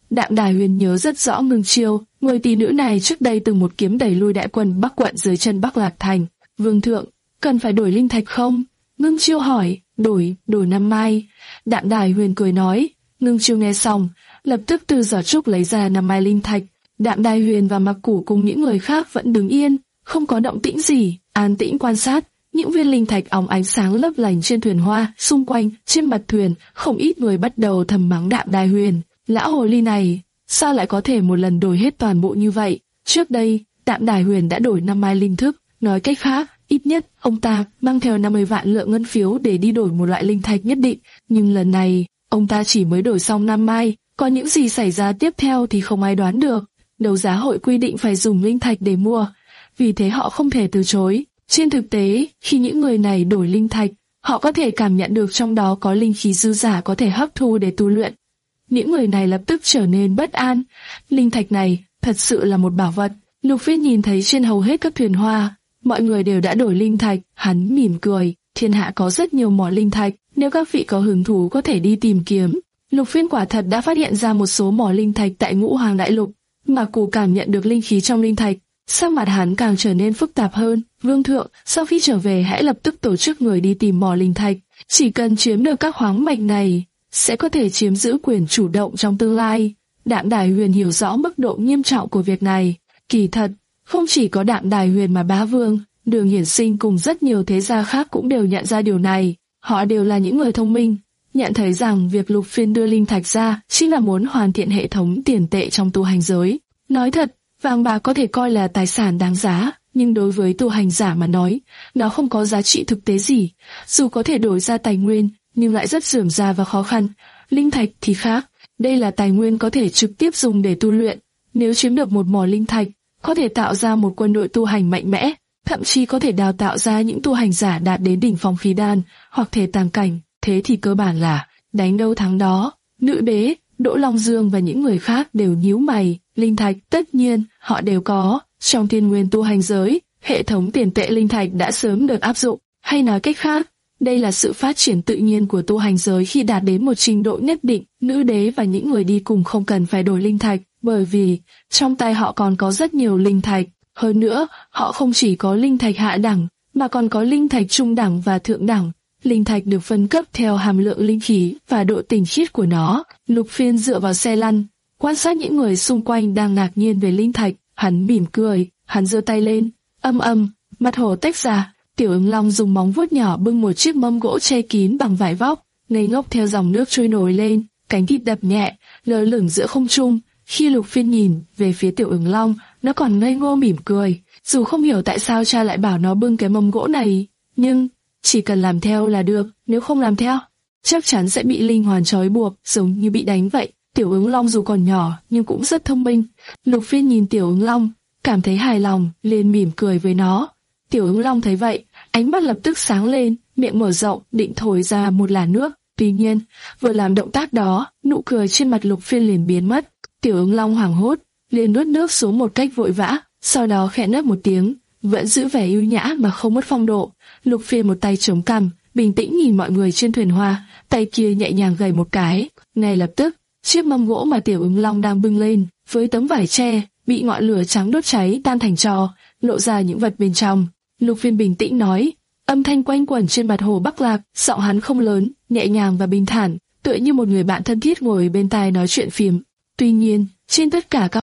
Đạm Đài Huyền nhớ rất rõ Ngưng Chiêu, người tỷ nữ này trước đây từng một kiếm đẩy lui đại quân Bắc quận dưới chân Bắc Lạc Thành. Vương thượng, cần phải đổi linh thạch không? Ngưng Chiêu hỏi. Đổi, đổi năm mai. Đạm Đài Huyền cười nói. Ngưng Chiêu nghe xong, lập tức từ giỏ trúc lấy ra năm mai linh thạch. Đạm Đài Huyền và Mặc Củ cùng những người khác vẫn đứng yên, không có động tĩnh gì, an tĩnh quan sát. Những viên linh thạch óng ánh sáng lấp lánh trên thuyền hoa, xung quanh, trên mặt thuyền, không ít người bắt đầu thầm mắng Đạm Đài Huyền. Lão hồ ly này, sao lại có thể một lần đổi hết toàn bộ như vậy? Trước đây, Đạm Đài Huyền đã đổi năm mai linh thức, nói cách khác, ít nhất ông ta mang theo năm mươi vạn lượng ngân phiếu để đi đổi một loại linh thạch nhất định. Nhưng lần này, ông ta chỉ mới đổi xong năm mai, còn những gì xảy ra tiếp theo thì không ai đoán được. Đấu giá hội quy định phải dùng linh thạch để mua, vì thế họ không thể từ chối. Trên thực tế, khi những người này đổi linh thạch, họ có thể cảm nhận được trong đó có linh khí dư giả có thể hấp thu để tu luyện. Những người này lập tức trở nên bất an. Linh thạch này thật sự là một bảo vật. Lục Phiết nhìn thấy trên hầu hết các thuyền hoa, mọi người đều đã đổi linh thạch, hắn mỉm cười. Thiên hạ có rất nhiều mỏ linh thạch, nếu các vị có hứng thú có thể đi tìm kiếm. Lục Phiên quả thật đã phát hiện ra một số mỏ linh thạch tại Ngũ Hoàng Đại Lục. Mà Cù cảm nhận được linh khí trong linh thạch, sắc mặt hắn càng trở nên phức tạp hơn. Vương thượng, sau khi trở về hãy lập tức tổ chức người đi tìm mỏ linh thạch. Chỉ cần chiếm được các khoáng mạch này, sẽ có thể chiếm giữ quyền chủ động trong tương lai. Đạm Đài Huyền hiểu rõ mức độ nghiêm trọng của việc này. Kỳ thật, không chỉ có Đạm Đài Huyền mà Bá Vương, Đường Hiển Sinh cùng rất nhiều thế gia khác cũng đều nhận ra điều này. Họ đều là những người thông minh, nhận thấy rằng việc Lục Phiên đưa linh thạch ra chính là muốn hoàn thiện hệ thống tiền tệ trong tu hành giới. Nói thật, vàng bạc có thể coi là tài sản đáng giá, nhưng đối với tu hành giả mà nói, nó không có giá trị thực tế gì. Dù có thể đổi ra tài nguyên, nhưng lại rất rườm rà và khó khăn. Linh thạch thì khác, đây là tài nguyên có thể trực tiếp dùng để tu luyện. Nếu chiếm được một mỏ linh thạch, có thể tạo ra một quân đội tu hành mạnh mẽ, thậm chí có thể đào tạo ra những tu hành giả đạt đến đỉnh phong khí đan hoặc thể tàng cảnh. Thế thì cơ bản là đánh đâu thắng đó. Nữ Đế, Đỗ Long Dương và những người khác đều nhíu mày. Linh thạch tất nhiên họ đều có. Trong thiên nguyên tu hành giới, hệ thống tiền tệ linh thạch đã sớm được áp dụng. Hay nói cách khác, đây là sự phát triển tự nhiên của tu hành giới khi đạt đến một trình độ nhất định. Nữ Đế và những người đi cùng không cần phải đổi linh thạch, bởi vì trong tay họ còn có rất nhiều linh thạch. Hơn nữa, họ không chỉ có linh thạch hạ đẳng, mà còn có linh thạch trung đẳng và thượng đẳng. Linh thạch được phân cấp theo hàm lượng linh khí và độ tinh khiết của nó. Lục Phiên dựa vào xe lăn, quan sát những người xung quanh đang ngạc nhiên về linh thạch. Hắn mỉm cười, hắn giơ tay lên, âm âm, mặt hồ tách ra. Tiểu Ứng Long dùng móng vuốt nhỏ bưng một chiếc mâm gỗ che kín bằng vải vóc, ngây ngốc theo dòng nước trôi nổi lên, cánh thịt đập nhẹ, lơ lửng giữa không trung. Khi Lục Phiên nhìn về phía Tiểu Ứng Long, nó còn ngây ngô mỉm cười. Dù không hiểu tại sao cha lại bảo nó bưng cái mâm gỗ này, nhưng chỉ cần làm theo là được. Nếu không làm theo, chắc chắn sẽ bị linh hoàn trói buộc, giống như bị đánh vậy. Tiểu Ứng Long dù còn nhỏ nhưng cũng rất thông minh. Lục Phiên nhìn Tiểu Ứng Long, cảm thấy hài lòng, liền mỉm cười với nó. Tiểu Ứng Long thấy vậy, ánh mắt lập tức sáng lên, miệng mở rộng, định thổi ra một làn nước. Tuy nhiên, vừa làm động tác đó, nụ cười trên mặt Lục Phiên liền biến mất. Tiểu Ứng Long hoảng hốt, liền nuốt nước xuống một cách vội vã, sau đó khẽ nấc một tiếng, vẫn giữ vẻ ưu nhã mà không mất phong độ. Lục Phiên một tay chống cằm, bình tĩnh nhìn mọi người trên thuyền hoa, tay kia nhẹ nhàng gảy một cái. Ngay lập tức, chiếc mâm gỗ mà Tiểu Ứng Long đang bưng lên, với tấm vải tre, bị ngọn lửa trắng đốt cháy tan thành tro, lộ ra những vật bên trong. Lục Phiên bình tĩnh nói, âm thanh quanh quẩn trên mặt hồ Bắc Lạc, giọng hắn không lớn, nhẹ nhàng và bình thản, tựa như một người bạn thân thiết ngồi bên tai nói chuyện phiếm. Tuy nhiên, trên tất cả các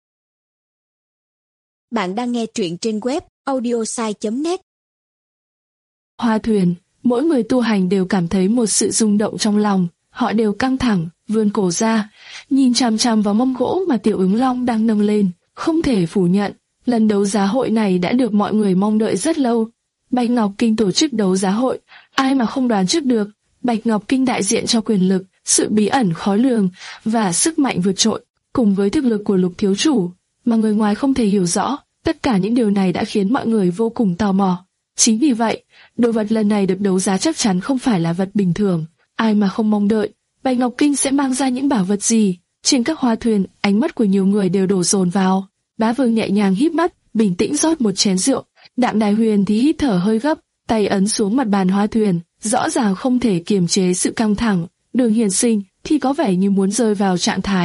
bạn đang nghe truyện trên web audiosai chấm net. Hoa thuyền, mỗi người tu hành đều cảm thấy một sự rung động trong lòng, họ đều căng thẳng, vươn cổ ra, nhìn chằm chằm vào mâm gỗ mà Tiểu Ứng Long đang nâng lên. Không thể phủ nhận, lần đấu giá hội này đã được mọi người mong đợi rất lâu. Bạch Ngọc Kinh tổ chức đấu giá hội, ai mà không đoán trước được. Bạch Ngọc Kinh đại diện cho quyền lực, sự bí ẩn khó lường và sức mạnh vượt trội, cùng với thực lực của Lục thiếu chủ, mà người ngoài không thể hiểu rõ. Tất cả những điều này đã khiến mọi người vô cùng tò mò. Chính vì vậy, đồ vật lần này được đấu giá chắc chắn không phải là vật bình thường. Ai mà không mong đợi, Bạch Ngọc Kinh sẽ mang ra những bảo vật gì? Trên các hoa thuyền, ánh mắt của nhiều người đều đổ dồn vào. Bá Vương nhẹ nhàng híp mắt, bình tĩnh rót một chén rượu. Đạm Đài Huyền thì hít thở hơi gấp, tay ấn xuống mặt bàn hoa thuyền, rõ ràng không thể kiềm chế sự căng thẳng. Đường Hiển Sinh thì có vẻ như muốn rơi vào trạng thái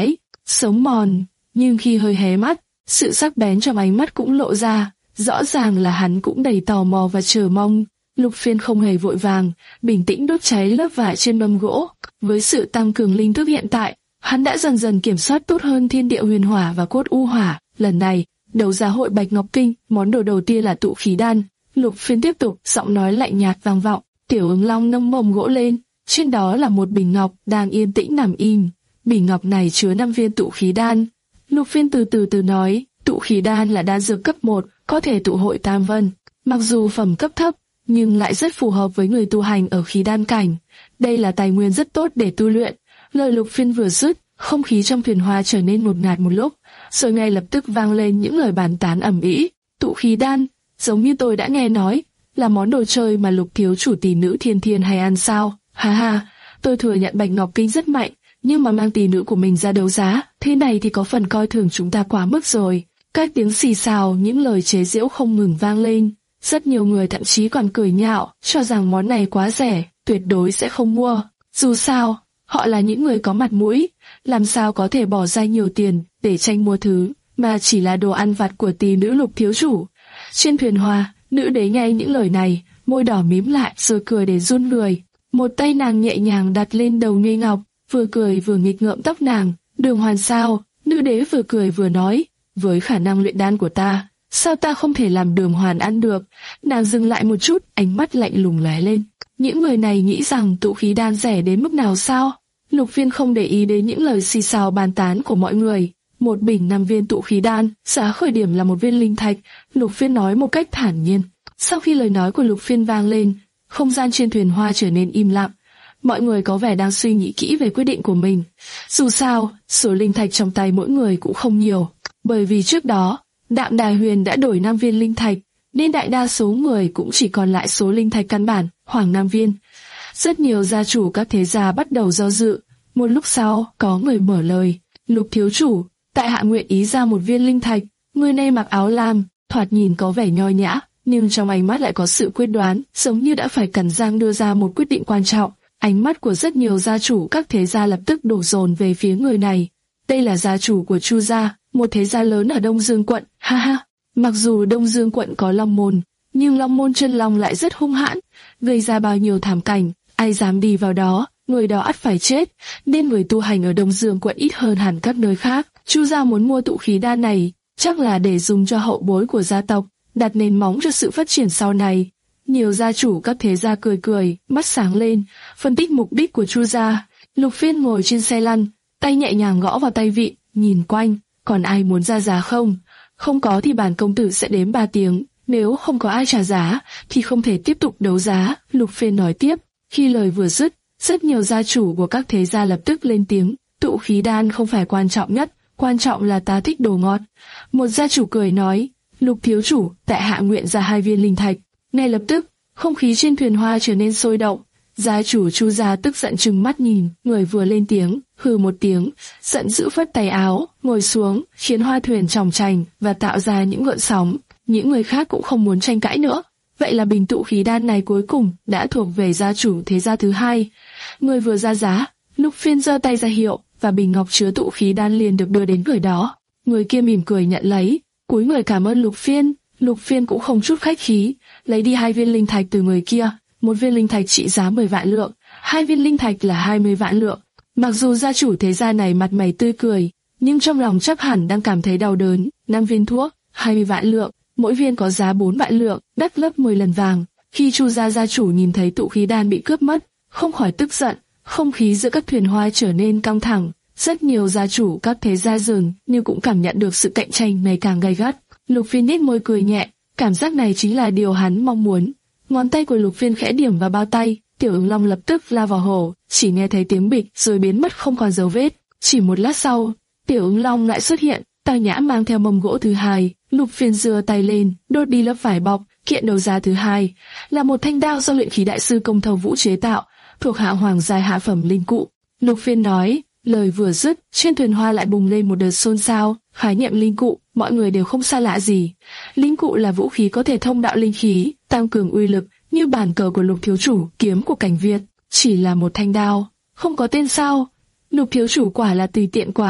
sống mòn, nhưng khi hơi hé mắt, sự sắc bén trong ánh mắt cũng lộ ra, rõ ràng là hắn cũng đầy tò mò và chờ mong. Lục Phiên không hề vội vàng, bình tĩnh đốt cháy lớp vải trên mâm gỗ. Với sự tăng cường linh thức hiện tại, hắn đã dần dần kiểm soát tốt hơn thiên địa huyền hỏa và cốt u hỏa. Lần này, đấu giá hội Bạch Ngọc Kinh, món đồ đầu tiên là tụ khí đan. Lục Phiên tiếp tục, giọng nói lạnh nhạt vang vọng. Tiểu Ứng Long nâng mâm gỗ lên, trên đó là một bình ngọc đang yên tĩnh nằm im. Bình ngọc này chứa năm viên tụ khí đan. Lục Phiên từ từ từ nói, tụ khí đan là đan dược cấp một, có thể tụ hội tam vân. Mặc dù phẩm cấp thấp, nhưng lại rất phù hợp với người tu hành ở khí đan cảnh. Đây là tài nguyên rất tốt để tu luyện. Lời Lục Phiên vừa dứt, không khí trong thuyền hoa trở nên ngột ngạt một lúc, rồi ngay lập tức vang lên những lời bàn tán ầm ĩ. Tụ khí đan, giống như tôi đã nghe nói, là món đồ chơi mà Lục thiếu chủ tỷ nữ Thiên Thiên hay ăn sao? Ha ha, tôi thừa nhận Bạch Ngọc Kinh rất mạnh, nhưng mà mang tỷ nữ của mình ra đấu giá, thế này thì có phần coi thường chúng ta quá mức rồi. Các tiếng xì xào, những lời chế giễu không ngừng vang lên. Rất nhiều người thậm chí còn cười nhạo, cho rằng món này quá rẻ, tuyệt đối sẽ không mua. Dù sao, họ là những người có mặt mũi, làm sao có thể bỏ ra nhiều tiền để tranh mua thứ mà chỉ là đồ ăn vặt của tỷ nữ Lục thiếu chủ. Trên thuyền hoa, nữ đế nghe những lời này, môi đỏ mím lại rồi cười để run người. Một tay nàng nhẹ nhàng đặt lên đầu Nghê Ngọc, vừa cười vừa nghịch ngợm tóc nàng. Đường Hoàn sao? Nữ đế vừa cười vừa nói, với khả năng luyện đan của ta, sao ta không thể làm Đường Hoàn ăn được? Nàng dừng lại một chút, ánh mắt lạnh lùng lóe lên. Những người này nghĩ rằng tụ khí đan rẻ đến mức nào sao? Lục Phiên không để ý đến những lời xì xào bàn tán của mọi người. Một bình năm viên tụ khí đan, giá khởi điểm là một viên linh thạch. Lục Phiên nói một cách thản nhiên. Sau khi lời nói của Lục Phiên vang lên, không gian trên thuyền hoa trở nên im lặng. Mọi người có vẻ đang suy nghĩ kỹ về quyết định của mình. Dù sao, số linh thạch trong tay mỗi người cũng không nhiều, bởi vì trước đó Đạm Đài Huyền đã đổi năm viên linh thạch, nên đại đa số người cũng chỉ còn lại số linh thạch căn bản, khoảng năm viên. Rất nhiều gia chủ các thế gia bắt đầu do dự. Một lúc sau, có người mở lời. Lục thiếu chủ, tại hạ nguyện ý ra một viên linh thạch. Người này mặc áo lam, thoạt nhìn có vẻ nho nhã, nhưng trong ánh mắt lại có sự quyết đoán, giống như đã phải cẩn giang đưa ra một quyết định quan trọng. Ánh mắt của rất nhiều gia chủ các thế gia lập tức đổ dồn về phía người này. Đây là gia chủ của Chu gia, một thế gia lớn ở Đông Dương quận. Ha ha, mặc dù Đông Dương quận có Long môn, nhưng Long môn chân long lại rất hung hãn, gây ra bao nhiêu thảm cảnh, ai dám đi vào đó, người đó ắt phải chết, nên người tu hành ở Đông Dương quận ít hơn hẳn các nơi khác. Chu gia muốn mua tụ khí đan này, chắc là để dùng cho hậu bối của gia tộc, đặt nền móng cho sự phát triển sau này. Nhiều gia chủ các thế gia cười cười, mắt sáng lên, phân tích mục đích của Chu gia. Lục Phiên ngồi trên xe lăn, tay nhẹ nhàng gõ vào tay vịn, nhìn quanh, còn ai muốn ra giá không? Không có thì bản công tử sẽ đếm ba tiếng, nếu không có ai trả giá, thì không thể tiếp tục đấu giá. Lục Phiên nói tiếp. Khi lời vừa dứt, rất nhiều gia chủ của các thế gia lập tức lên tiếng. Tụ khí đan không phải quan trọng nhất, quan trọng là ta thích đồ ngọt. Một gia chủ cười nói, Lục thiếu chủ, tại hạ nguyện ra hai viên linh thạch. Ngay lập tức, không khí trên thuyền hoa trở nên sôi động. Gia chủ Chu gia tức giận trừng mắt nhìn, người vừa lên tiếng, hừ một tiếng, giận dữ phất tay áo, ngồi xuống, khiến hoa thuyền chòng chành và tạo ra những gợn sóng. Những người khác cũng không muốn tranh cãi nữa. Vậy là bình tụ khí đan này cuối cùng đã thuộc về gia chủ thế gia thứ hai. Người vừa ra giá, Lục Phiên giơ tay ra hiệu, và bình ngọc chứa tụ khí đan liền được đưa đến người đó. Người kia mỉm cười nhận lấy, cúi người cảm ơn Lục Phiên. Lục Phiên cũng không chút khách khí, lấy đi hai viên linh thạch từ người kia. Một viên linh thạch trị giá mười vạn lượng, hai viên linh thạch là hai mươi vạn lượng. Mặc dù gia chủ thế gia này mặt mày tươi cười, nhưng trong lòng chắc hẳn đang cảm thấy đau đớn. Năm viên thuốc, hai mươi vạn lượng, mỗi viên có giá bốn vạn lượng, đắt gấp mười lần vàng. Khi Chu gia gia chủ nhìn thấy tụ khí đan bị cướp mất, không khỏi tức giận. Không khí giữa các thuyền hoa trở nên căng thẳng. Rất nhiều gia chủ các thế gia dường như cũng cảm nhận được sự cạnh tranh ngày càng gay gắt. Lục Phiên nhếch môi cười nhẹ, cảm giác này chính là điều hắn mong muốn. Ngón tay của Lục Phiên khẽ điểm vào bao tay, Tiểu Ứng Long lập tức lao vào hồ, chỉ nghe thấy tiếng bịch rồi biến mất không còn dấu vết. Chỉ một lát sau, Tiểu Ứng Long lại xuất hiện, tao nhã mang theo mâm gỗ thứ hai. Lục Phiên giơ tay lên, đốt đi lớp vải bọc. Kiện đấu giá thứ hai là một thanh đao do luyện khí đại sư Công Thầu Vũ chế tạo, thuộc hạ hoàng giai hạ phẩm linh cụ. Lục Phiên nói, lời vừa dứt, trên thuyền hoa lại bùng lên một đợt xôn xao. Khái niệm linh cụ, mọi người đều không xa lạ gì. Linh cụ là vũ khí có thể thông đạo linh khí, tăng cường uy lực, như bản cờ của Lục thiếu chủ, kiếm của Cảnh Việt. Chỉ là một thanh đao, không có tên sao? Lục thiếu chủ quả là tùy tiện quá.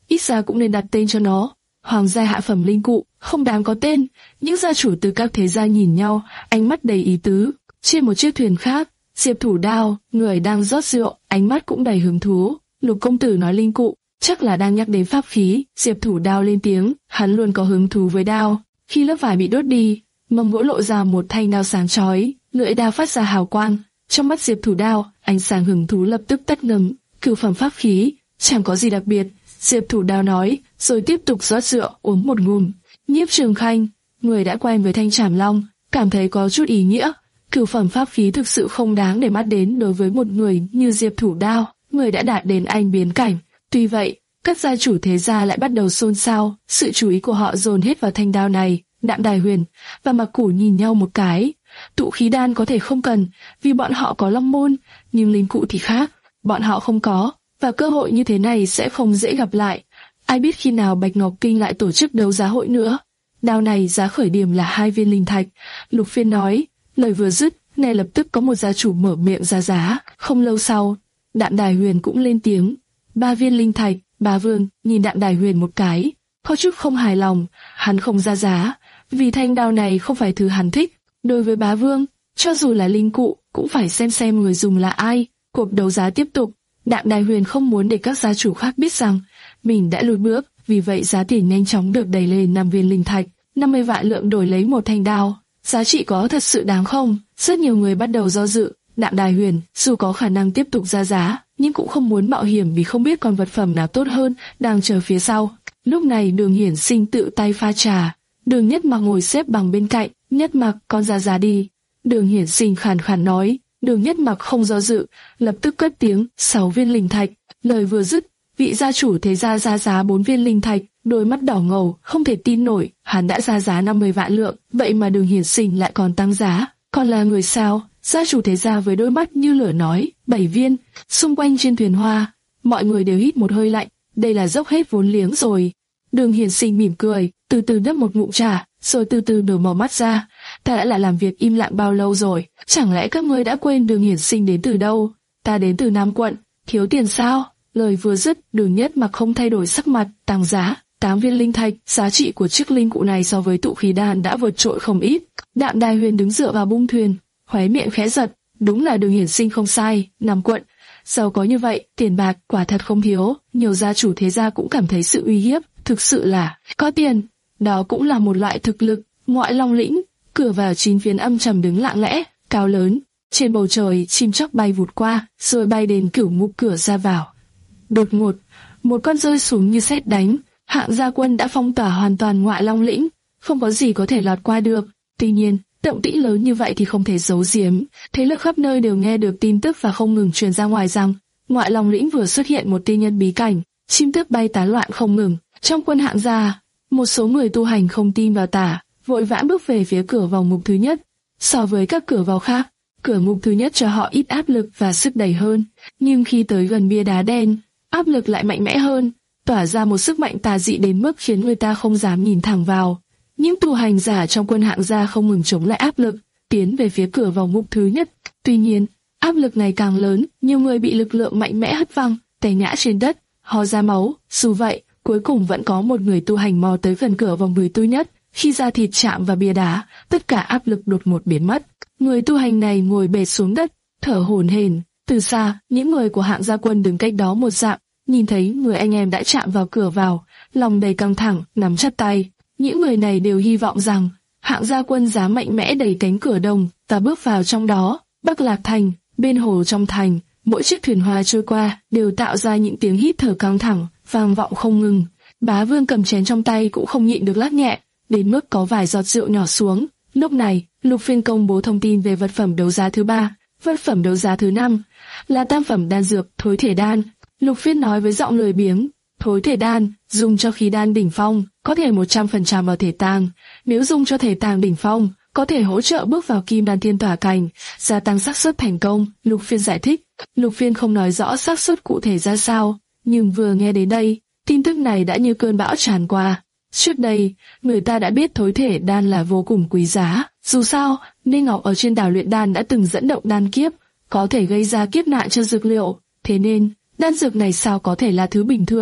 ít ra cũng nên đặt tên cho nó. Hoàng gia hạ phẩm linh cụ, không đáng có tên. Những gia chủ từ các thế gia nhìn nhau, ánh mắt đầy ý tứ. Trên một chiếc thuyền khác, Diệp Thủ Đao, người đang rót rượu, ánh mắt cũng đầy hứng thú. Lục công tử nói linh cụ, chắc là đang nhắc đến pháp khí. Diệp Thủ Đao lên tiếng, hắn luôn có hứng thú với đao. Khi lớp vải bị đốt đi, mâm gỗ lộ ra một thanh đao sáng chói, lưỡi đao phát ra hào quang. Trong mắt Diệp Thủ Đao, ánh sáng hứng thú lập tức tắt ngấm. Cửu phẩm pháp khí, chẳng có gì đặc biệt, Diệp Thủ Đao nói, rồi tiếp tục rót rượu, uống một ngụm. Nhiếp Trường Khanh, người đã quen với thanh trảm long, cảm thấy có chút ý nghĩa. Cửu phẩm pháp khí thực sự không đáng để mắt đến đối với một người như Diệp Thủ Đao, người đã đạt đến anh biến cảnh. Tuy vậy, các gia chủ thế gia lại bắt đầu xôn xao, sự chú ý của họ dồn hết vào thanh đao này. Đạm Đài Huyền và Mạc Cửu nhìn nhau một cái. Tụ khí đan có thể không cần, vì bọn họ có long môn, nhưng linh cụ thì khác, bọn họ không có, và cơ hội như thế này sẽ không dễ gặp lại. Ai biết khi nào Bạch Ngọc Kinh lại tổ chức đấu giá hội nữa. Đao này giá khởi điểm là hai viên linh thạch. Lục Phiên nói, lời vừa dứt, ngay lập tức có một gia chủ mở miệng ra giá. Không lâu sau, Đạm Đài Huyền cũng lên tiếng, ba viên linh thạch. Bá Vương nhìn Đạm Đài Huyền một cái, có chút không hài lòng, hắn không ra giá, vì thanh đao này không phải thứ hắn thích. Đối với Bá Vương, cho dù là linh cụ, cũng phải xem xem người dùng là ai. Cuộc đấu giá tiếp tục. Đạm Đài Huyền không muốn để các gia chủ khác biết rằng mình đã lùi bước, vì vậy giá tiền nhanh chóng được đẩy lên năm viên linh thạch, năm mươi vạn lượng đổi lấy một thanh đao. Giá trị có thật sự đáng không? Rất nhiều người bắt đầu do dự. Đạm Đài Huyền dù có khả năng tiếp tục ra giá, nhưng cũng không muốn mạo hiểm vì không biết con vật phẩm nào tốt hơn đang chờ phía sau. Lúc này Đường Hiển Sinh tự tay pha trà, Đường Nhất Mặc ngồi xếp bằng bên cạnh. Nhất Mặc, con ra giá đi. Đường Hiển Sinh khàn khàn nói. Đường Nhất Mặc không do dự, lập tức cất tiếng, sáu viên linh thạch. Lời vừa dứt, vị gia chủ thế gia ra giá bốn viên linh thạch, đôi mắt đỏ ngầu, không thể tin nổi, hắn đã ra giá năm mươi vạn lượng, vậy mà Đường Hiển Sinh lại còn tăng giá. Còn là người sao? Gia chủ thế gia với đôi mắt như lửa nói, bảy viên. Xung quanh trên thuyền hoa, mọi người đều hít một hơi lạnh, đây là dốc hết vốn liếng rồi. Đường Hiển Sinh mỉm cười, từ từ nhấp một ngụm trà, rồi từ từ nở mở mắt ra. Ta đã là làm việc im lặng bao lâu rồi? Chẳng lẽ các ngươi đã quên Đường Hiển Sinh đến từ đâu? Ta đến từ Nam quận, thiếu tiền sao? Lời vừa dứt, Đường Nhất Mặc không thay đổi sắc mặt, tăng giá. Tám viên linh thạch, giá trị của chiếc linh cụ này so với tụ khí đan đã vượt trội không ít. Đạm Đài Huyền đứng dựa vào bung thuyền, khóe miệng khẽ giật. Đúng là Đường Hiển Sinh không sai, Nam quận giàu có như vậy, tiền bạc quả thật không thiếu. Nhiều gia chủ thế gia cũng cảm thấy sự uy hiếp, thực sự là có tiền, đó cũng là một loại thực lực. Ngoại Long lĩnh, cửa vào chín phiến âm trầm đứng lặng lẽ, cao lớn. Trên bầu trời chim chóc bay vụt qua, rồi bay đến Cửu Ngục cửa ra vào. Đột ngột, một con rơi xuống như sét đánh. Hạng gia quân đã phong tỏa hoàn toàn Ngoại Long lĩnh, không có gì có thể lọt qua được. Tuy nhiên, động tĩnh lớn như vậy thì không thể giấu giếm. Thế lực khắp nơi đều nghe được tin tức và không ngừng truyền ra ngoài rằng Ngoại Long lĩnh vừa xuất hiện một tiên nhân bí cảnh. Chim tước bay tán loạn không ngừng. Trong quân Hạng gia, một số người tu hành không tin vào tà, vội vã bước về phía cửa vào ngục thứ nhất. So với các cửa vào khác, cửa ngục thứ nhất cho họ ít áp lực và sức đẩy hơn, nhưng khi tới gần bia đá đen, áp lực lại mạnh mẽ hơn, tỏa ra một sức mạnh tà dị đến mức khiến người ta không dám nhìn thẳng vào. Những tu hành giả trong quân Hạng gia không ngừng chống lại áp lực, tiến về phía cửa vào ngục thứ nhất. Tuy nhiên, áp lực ngày càng lớn, nhiều người bị lực lượng mạnh mẽ hất văng, té ngã trên đất, ho ra máu. Dù vậy, cuối cùng vẫn có một người tu hành mò tới gần cửa vòng người thứ nhất. Khi da thịt chạm vào bia đá, tất cả áp lực đột ngột biến mất. Người tu hành này ngồi bệt xuống đất, thở hổn hển. Từ xa, những người của Hạng gia quân đứng cách đó một dặm, nhìn thấy người anh em đã chạm vào cửa vào, lòng đầy căng thẳng, nắm chặt tay. Những người này đều hy vọng rằng Hạng gia quân dám mạnh mẽ đẩy cánh cửa đồng, ta bước vào trong đó. Bắc Lạc Thành, bên hồ trong thành, mỗi chiếc thuyền hoa trôi qua đều tạo ra những tiếng hít thở căng thẳng, vang vọng không ngừng. Bá Vương cầm chén trong tay cũng không nhịn được lắc nhẹ, đến mức có vài giọt rượu nhỏ xuống. Lúc này, Lục Phiên công bố thông tin về vật phẩm đấu giá thứ ba, vật phẩm đấu giá thứ năm là tam phẩm đan dược Thối Thể Đan. Lục Phiên nói với giọng lười biếng, Thối Thể Đan dùng cho khí đan đỉnh phong, có thể một trăm phần trăm vào thể tàng. Nếu dùng cho thể tàng đỉnh phong, có thể hỗ trợ bước vào kim đan thiên tỏa cảnh, gia tăng xác suất thành công. Lục Phiên giải thích. Lục Phiên không nói rõ xác suất cụ thể ra sao, nhưng vừa nghe đến đây, tin tức này đã như cơn bão tràn qua. Trước đây, người ta đã biết Thối Thể Đan là vô cùng quý giá. Dù sao, Ninh Ngọc ở trên đảo luyện đan đã từng dẫn động đan kiếp, có thể gây ra kiếp nạn cho dược liệu. Thế nên, đan dược này sao có thể là thứ bình thường?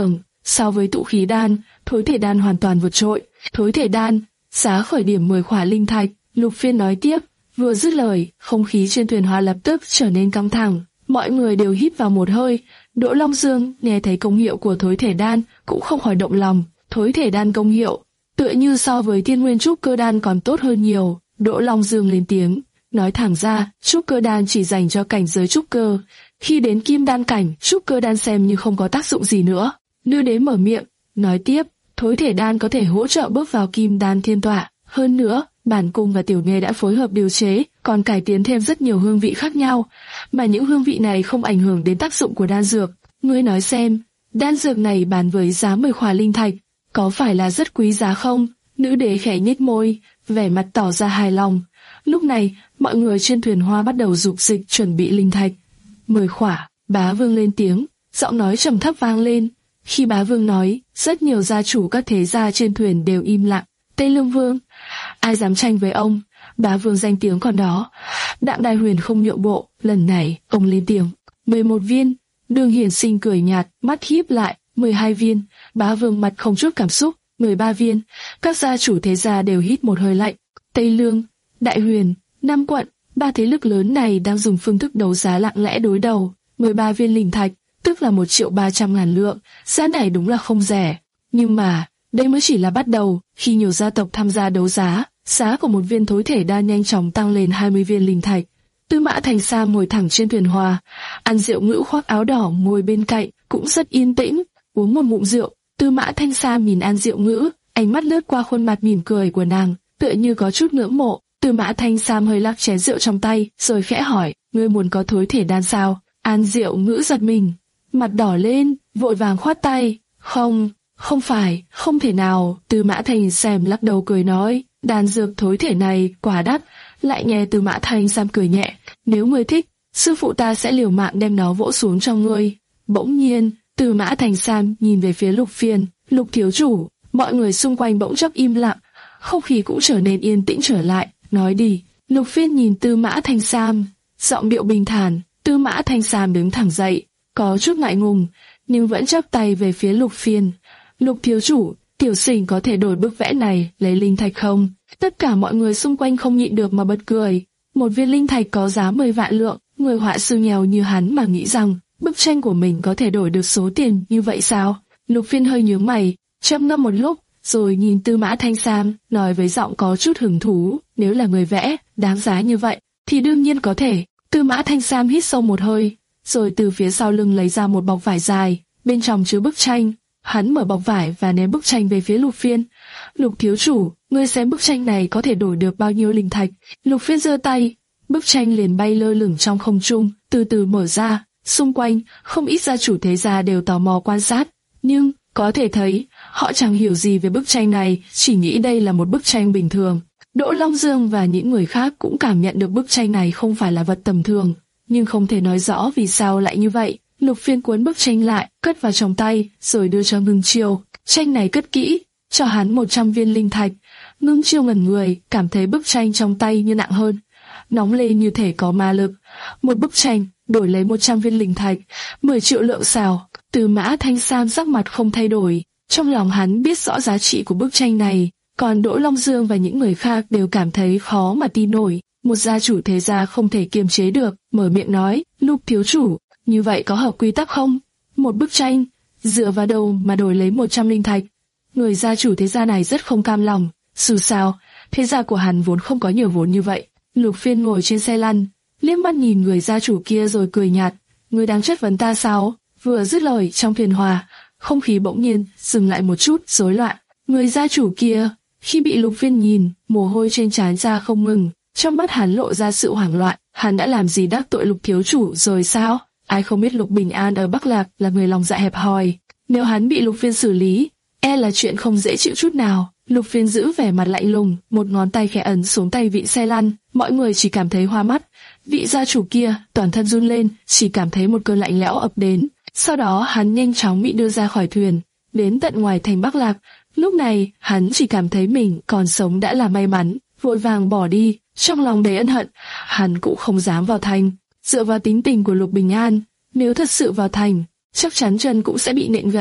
So với tụ khí đan, thối thể đan hoàn toàn vượt trội. Thối thể đan, giá khởi điểm mười khỏa linh thạch. Lục Phiên nói tiếp, vừa dứt lời, không khí trên thuyền hoa lập tức trở nên căng thẳng. Mọi người đều hít vào một hơi. Đỗ Long Dương nghe thấy công hiệu của thối thể đan cũng không khỏi động lòng. Thối thể đan công hiệu tựa như so với thiên nguyên trúc cơ đan còn tốt hơn nhiều. Đỗ Long Dương lên tiếng, nói thẳng ra, trúc cơ đan chỉ dành cho cảnh giới trúc cơ. Khi đến kim đan cảnh, trúc cơ đan xem như không có tác dụng gì nữa. Nữ đế mở miệng, nói tiếp, thối thể đan có thể hỗ trợ bước vào kim đan thiên tọa. Hơn nữa, bản cung và tiểu nghê đã phối hợp điều chế, còn cải tiến thêm rất nhiều hương vị khác nhau, mà những hương vị này không ảnh hưởng đến tác dụng của đan dược. Ngươi nói xem, đan dược này bán với giá mười khỏa linh thạch, có phải là rất quý giá không? Nữ đế khẽ nhếch môi, vẻ mặt tỏ ra hài lòng. Lúc này, mọi người trên thuyền hoa bắt đầu dục dịch chuẩn bị linh thạch. Mười khỏa, bá vương lên tiếng, giọng nói trầm thấp vang lên. Khi bá vương nói, rất nhiều gia chủ các thế gia trên thuyền đều im lặng. Tây Lương Vương, ai dám tranh với ông? Bá vương danh tiếng còn đó. Đạm Đài Huyền không nhượng bộ, lần này ông lên tiếng. Mười một viên. Đường Hiển Sinh cười nhạt, mắt híp lại. Mười hai viên. Bá vương mặt không chút cảm xúc. Mười ba viên. Các gia chủ thế gia đều hít một hơi lạnh. Tây Lương, Đại Huyền, Nam Quận, ba thế lực lớn này đang dùng phương thức đấu giá lặng lẽ đối đầu. Mười ba viên linh thạch, tức là một triệu ba trăm ngàn lượng. Giá này đúng là không rẻ. Nhưng mà đây mới chỉ là bắt đầu. Khi nhiều gia tộc tham gia đấu giá, giá của một viên thối thể đan nhanh chóng tăng lên hai mươi viên linh thạch. Tư Mã Thành Sam ngồi thẳng trên thuyền hoa, An Diệu Ngữ khoác áo đỏ ngồi bên cạnh, cũng rất yên tĩnh, uống một ngụm rượu. Tư Mã Thanh Sam nhìn An Diệu Ngữ, ánh mắt lướt qua khuôn mặt mỉm cười của nàng, tựa như có chút ngưỡng mộ. Tư Mã Thanh Sam hơi lắc chén rượu trong tay, rồi khẽ hỏi, ngươi muốn có thối thể đan sao? An Diệu Ngữ giật mình, mặt đỏ lên, vội vàng khoát tay, không. Không phải, không thể nào. Tư Mã Thanh Sam lắc đầu cười nói, đan dược thối thể này quả đắt. Lại nghe Tư Mã Thanh Sam cười nhẹ, nếu ngươi thích, sư phụ ta sẽ liều mạng đem nó vỗ xuống cho ngươi. Bỗng nhiên, Tư Mã Thanh Sam nhìn về phía Lục Phiên, Lục thiếu chủ. Mọi người xung quanh bỗng chốc im lặng, không khí cũng trở nên yên tĩnh trở lại. Nói đi. Lục Phiên nhìn Tư Mã Thanh Sam, giọng điệu bình thản. Tư Mã Thanh Sam đứng thẳng dậy, có chút ngại ngùng, nhưng vẫn chắp tay về phía Lục Phiên. Lục thiếu chủ, tiểu sinh có thể đổi bức vẽ này lấy linh thạch không? Tất cả mọi người xung quanh không nhịn được mà bật cười. Một viên linh thạch có giá mười vạn lượng, người họa sư nghèo như hắn mà nghĩ rằng bức tranh của mình có thể đổi được số tiền như vậy sao? Lục Phiên hơi nhướng mày, châm ngâm một lúc, rồi nhìn Tư Mã Thanh Sam, nói với giọng có chút hứng thú, nếu là người vẽ, đáng giá như vậy, thì đương nhiên có thể. Tư Mã Thanh Sam hít sâu một hơi, rồi từ phía sau lưng lấy ra một bọc vải dài, bên trong chứa bức tranh. Hắn mở bọc vải và ném bức tranh về phía Lục Phiên. Lục thiếu chủ, ngươi xem bức tranh này có thể đổi được bao nhiêu linh thạch? Lục Phiên giơ tay, bức tranh liền bay lơ lửng trong không trung, từ từ mở ra. Xung quanh, không ít gia chủ thế gia đều tò mò quan sát, nhưng có thể thấy họ chẳng hiểu gì về bức tranh này, chỉ nghĩ đây là một bức tranh bình thường. Đỗ Long Dương và những người khác cũng cảm nhận được bức tranh này không phải là vật tầm thường, nhưng không thể nói rõ vì sao lại như vậy. Lục Phiên cuốn bức tranh lại, cất vào trong tay, rồi đưa cho Ngưng Chiêu. Tranh này cất kỹ, cho hắn một trăm viên linh thạch. Ngưng Chiêu ngẩn người, cảm thấy bức tranh trong tay như nặng hơn, nóng lên như thể có ma lực. Một bức tranh đổi lấy một trăm viên linh thạch, mười triệu lượng sao? Tư Mã Thanh Sam sắc mặt không thay đổi, trong lòng hắn biết rõ giá trị của bức tranh này, còn Đỗ Long Dương và những người khác đều cảm thấy khó mà tin nổi. Một gia chủ thế gia không thể kiềm chế được, mở miệng nói, Lục thiếu chủ, như vậy có hợp quy tắc không? Một bức tranh, dựa vào đâu mà đổi lấy một trăm linh thạch? Người gia chủ thế gia này rất không cam lòng, dù sao, thế gia của hắn vốn không có nhiều vốn như vậy. Lục Phiên ngồi trên xe lăn, liếc mắt nhìn người gia chủ kia rồi cười nhạt, ngươi đang chất vấn ta sao? Vừa dứt lời trong thuyền hòa, không khí bỗng nhiên dừng lại một chút, rối loạn. Người gia chủ kia, khi bị Lục Phiên nhìn, mồ hôi trên trán ra không ngừng, trong mắt hắn lộ ra sự hoảng loạn. Hắn đã làm gì đắc tội Lục thiếu chủ rồi sao? Ai không biết Lục Bình An ở Bắc Lạc là người lòng dạ hẹp hòi, nếu hắn bị Lục Phiên xử lý, e là chuyện không dễ chịu chút nào. Lục Phiên giữ vẻ mặt lạnh lùng, một ngón tay khẽ ấn xuống tay vị xe lăn, mọi người chỉ cảm thấy hoa mắt. Vị gia chủ kia toàn thân run lên, chỉ cảm thấy một cơn lạnh lẽo ập đến. Sau đó hắn nhanh chóng bị đưa ra khỏi thuyền, đến tận ngoài thành Bắc Lạc. Lúc này hắn chỉ cảm thấy mình còn sống đã là may mắn, vội vàng bỏ đi, trong lòng đầy ân hận. Hắn cũng không dám vào thành. Dựa vào tính tình của Lục Bình An, nếu thật sự vào thành, chắc chắn chân cũng sẽ bị nện gãy.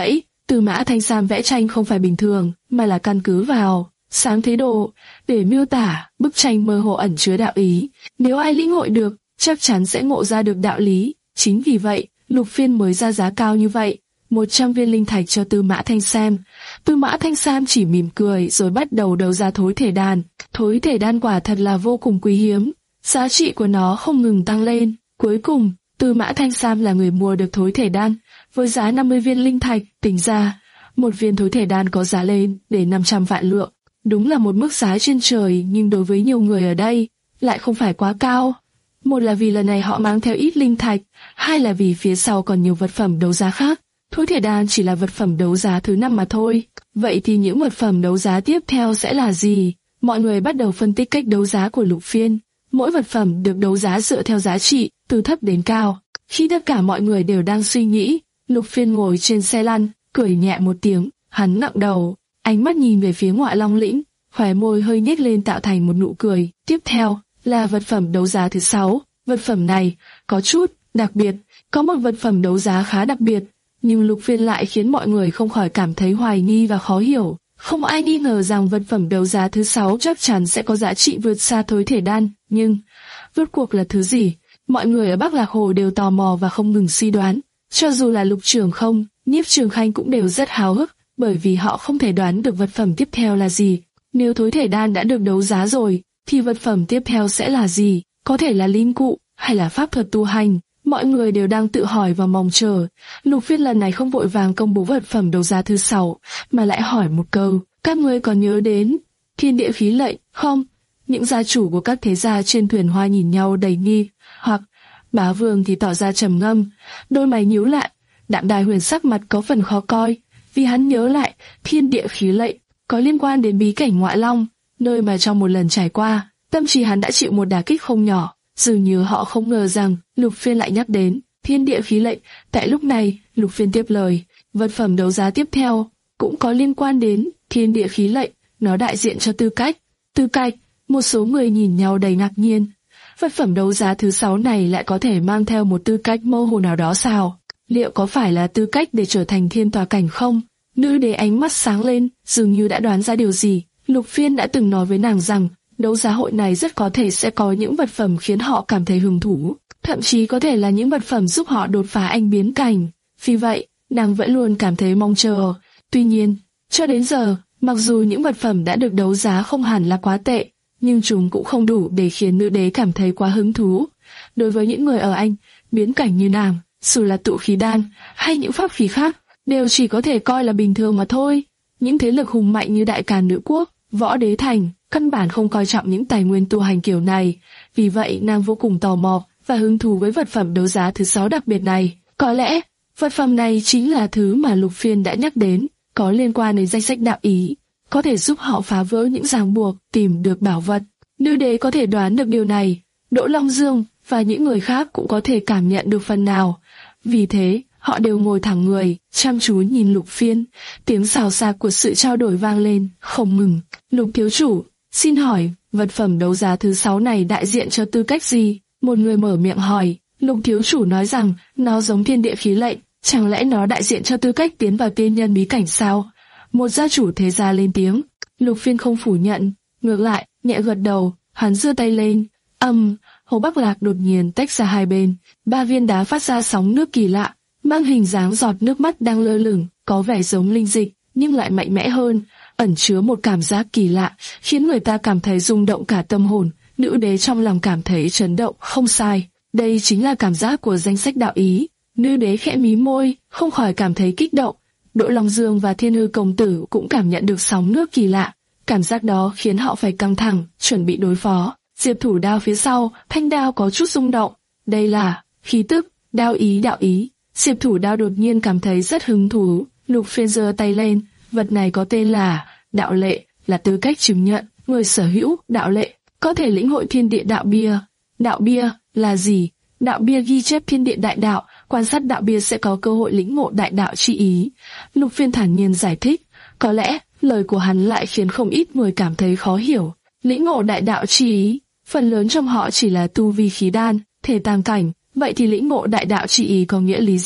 Tư Mã Thanh Sam vẽ tranh không phải bình thường, mà là căn cứ vào sáng thế đồ để miêu tả bức tranh mơ hồ ẩn chứa đạo ý. Nếu ai lĩnh hội được, chắc chắn sẽ ngộ ra được đạo lý. Chính vì vậy, Lục Phiên mới ra giá cao như vậy, một trăm viên linh thạch cho Tư Mã Thanh Sam. Tư Mã Thanh Sam chỉ mỉm cười rồi bắt đầu đấu giá thối thể đan. Thối thể đan quả thật là vô cùng quý hiếm, giá trị của nó không ngừng tăng lên. Cuối cùng, Tư Mã Thanh Sam là người mua được thối thể đan, với giá năm mươi viên linh thạch. Tính ra, một viên thối thể đan có giá lên để năm trăm vạn lượng. Đúng là một mức giá trên trời, nhưng đối với nhiều người ở đây lại không phải quá cao. Một là vì lần này họ mang theo ít linh thạch, hai là vì phía sau còn nhiều vật phẩm đấu giá khác. Thối thể đan chỉ là vật phẩm đấu giá thứ năm mà thôi. Vậy thì những vật phẩm đấu giá tiếp theo sẽ là gì? Mọi người bắt đầu phân tích cách đấu giá của Lục Phiên. Mỗi vật phẩm được đấu giá dựa theo giá trị, từ thấp đến cao. Khi tất cả mọi người đều đang suy nghĩ, Lục Phiên ngồi trên xe lăn, cười nhẹ một tiếng. Hắn ngẩng đầu, ánh mắt nhìn về phía Ngọa Long Lĩnh, khóe môi hơi nhếch lên tạo thành một nụ cười. Tiếp theo là vật phẩm đấu giá thứ sáu. Vật phẩm này có chút đặc biệt, có một vật phẩm đấu giá khá đặc biệt, nhưng Lục Phiên lại khiến mọi người không khỏi cảm thấy hoài nghi và khó hiểu. Không ai nghi ngờ rằng vật phẩm đấu giá thứ sáu chắc chắn sẽ có giá trị vượt xa thối thể đan, nhưng rốt cuộc là thứ gì? Mọi người ở Bắc Lạc Hồ đều tò mò và không ngừng suy đoán. Cho dù là Lục Trường Không, Nhiếp Trường Khanh cũng đều rất háo hức, bởi vì họ không thể đoán được vật phẩm tiếp theo là gì. Nếu thối thể đan đã được đấu giá rồi, thì vật phẩm tiếp theo sẽ là gì? Có thể là linh cụ, hay là pháp thuật tu hành? Mọi người đều đang tự hỏi và mong chờ. Lục Phiên lần này không vội vàng công bố vật phẩm đấu giá thứ sáu, mà lại hỏi một câu: các ngươi còn nhớ đến thiên địa khí lệnh không? Những gia chủ của các thế gia trên thuyền hoa nhìn nhau đầy nghi hoặc. Bá Vương thì tỏ ra trầm ngâm, đôi mày nhíu lại. Đạm Đài Huyền sắc mặt có phần khó coi, vì hắn nhớ lại thiên địa khí lệnh có liên quan đến bí cảnh Ngoại Long, nơi mà trong một lần trải qua, tâm trí hắn đã chịu một đả kích không nhỏ. Dường như họ không ngờ rằng Lục Phiên lại nhắc đến thiên địa khí lệnh. Tại lúc này, Lục Phiên tiếp lời: vật phẩm đấu giá tiếp theo cũng có liên quan đến thiên địa khí lệnh, nó đại diện cho tư cách. Tư cách? Một số người nhìn nhau đầy ngạc nhiên. Vật phẩm đấu giá thứ sáu này lại có thể mang theo một tư cách mơ hồ nào đó sao? Liệu có phải là tư cách để trở thành thiên tòa cảnh không? Nữ đế ánh mắt sáng lên, dường như đã đoán ra điều gì. Lục Phiên đã từng nói với nàng rằng đấu giá hội này rất có thể sẽ có những vật phẩm khiến họ cảm thấy hứng thú, thậm chí có thể là những vật phẩm giúp họ đột phá anh biến cảnh. Vì vậy, nàng vẫn luôn cảm thấy mong chờ. Tuy nhiên, cho đến giờ, mặc dù những vật phẩm đã được đấu giá không hẳn là quá tệ, nhưng chúng cũng không đủ để khiến nữ đế cảm thấy quá hứng thú. Đối với những người ở anh biến cảnh như nàng, dù là tụ khí đan hay những pháp khí khác, đều chỉ có thể coi là bình thường mà thôi. Những thế lực hùng mạnh như Đại Càn Nữ Quốc, Võ Đế Thành căn bản không coi trọng những tài nguyên tu hành kiểu này. Vì vậy nàng vô cùng tò mò và hứng thú với vật phẩm đấu giá thứ sáu đặc biệt này. Có lẽ vật phẩm này chính là thứ mà Lục Phiên đã nhắc đến, có liên quan đến danh sách đạo ý, có thể giúp họ phá vỡ những ràng buộc, tìm được bảo vật. Nữ đế có thể đoán được điều này, Đỗ Long Dương và những người khác cũng có thể cảm nhận được phần nào. Vì thế, họ đều ngồi thẳng người, chăm chú nhìn Lục Phiên. Tiếng xào xạc của sự trao đổi vang lên, không ngừng. Lục thiếu chủ, xin hỏi, vật phẩm đấu giá thứ sáu này đại diện cho tư cách gì? Một người mở miệng hỏi. Lục thiếu chủ nói rằng, nó giống thiên địa khí lệnh, chẳng lẽ nó đại diện cho tư cách tiến vào tiên nhân bí cảnh sao? Một gia chủ thế gia lên tiếng. Lục Phiên không phủ nhận, ngược lại, nhẹ gật đầu, hắn giơ tay lên. Âm, um, Hồ Bắc Lạc đột nhiên tách ra hai bên, ba viên đá phát ra sóng nước kỳ lạ, mang hình dáng giọt nước mắt đang lơ lửng, có vẻ giống linh dịch, nhưng lại mạnh mẽ hơn, ẩn chứa một cảm giác kỳ lạ, khiến người ta cảm thấy rung động cả tâm hồn. Nữ đế trong lòng cảm thấy chấn động, không sai, đây chính là cảm giác của danh sách đạo ý. Nữ đế khẽ mí môi, không khỏi cảm thấy kích động. Đỗ Long Dương và Thiên Hư công tử cũng cảm nhận được sóng nước kỳ lạ, cảm giác đó khiến họ phải căng thẳng, chuẩn bị đối phó. Diệp Thủ Đao phía sau, thanh đao có chút rung động. Đây là khí tức, đao ý đạo ý. Diệp Thủ Đao đột nhiên cảm thấy rất hứng thú. Lục Phiên giơ tay lên, vật này có tên là đạo lệ, là tư cách chứng nhận người sở hữu đạo lệ có thể lĩnh hội thiên địa đạo bia. Đạo bia là gì? Đạo bia ghi chép thiên địa đại đạo, quan sát đạo bia sẽ có cơ hội lĩnh ngộ đại đạo chi ý. Lục Phiên thản nhiên giải thích. Có lẽ lời của hắn lại khiến không ít người cảm thấy khó hiểu. Lĩnh ngộ đại đạo chi ý, phần lớn trong họ chỉ là tu vi khí đan, thể tam cảnh. Vậy thì lĩnh ngộ đại đạo chi ý có nghĩa lý gì?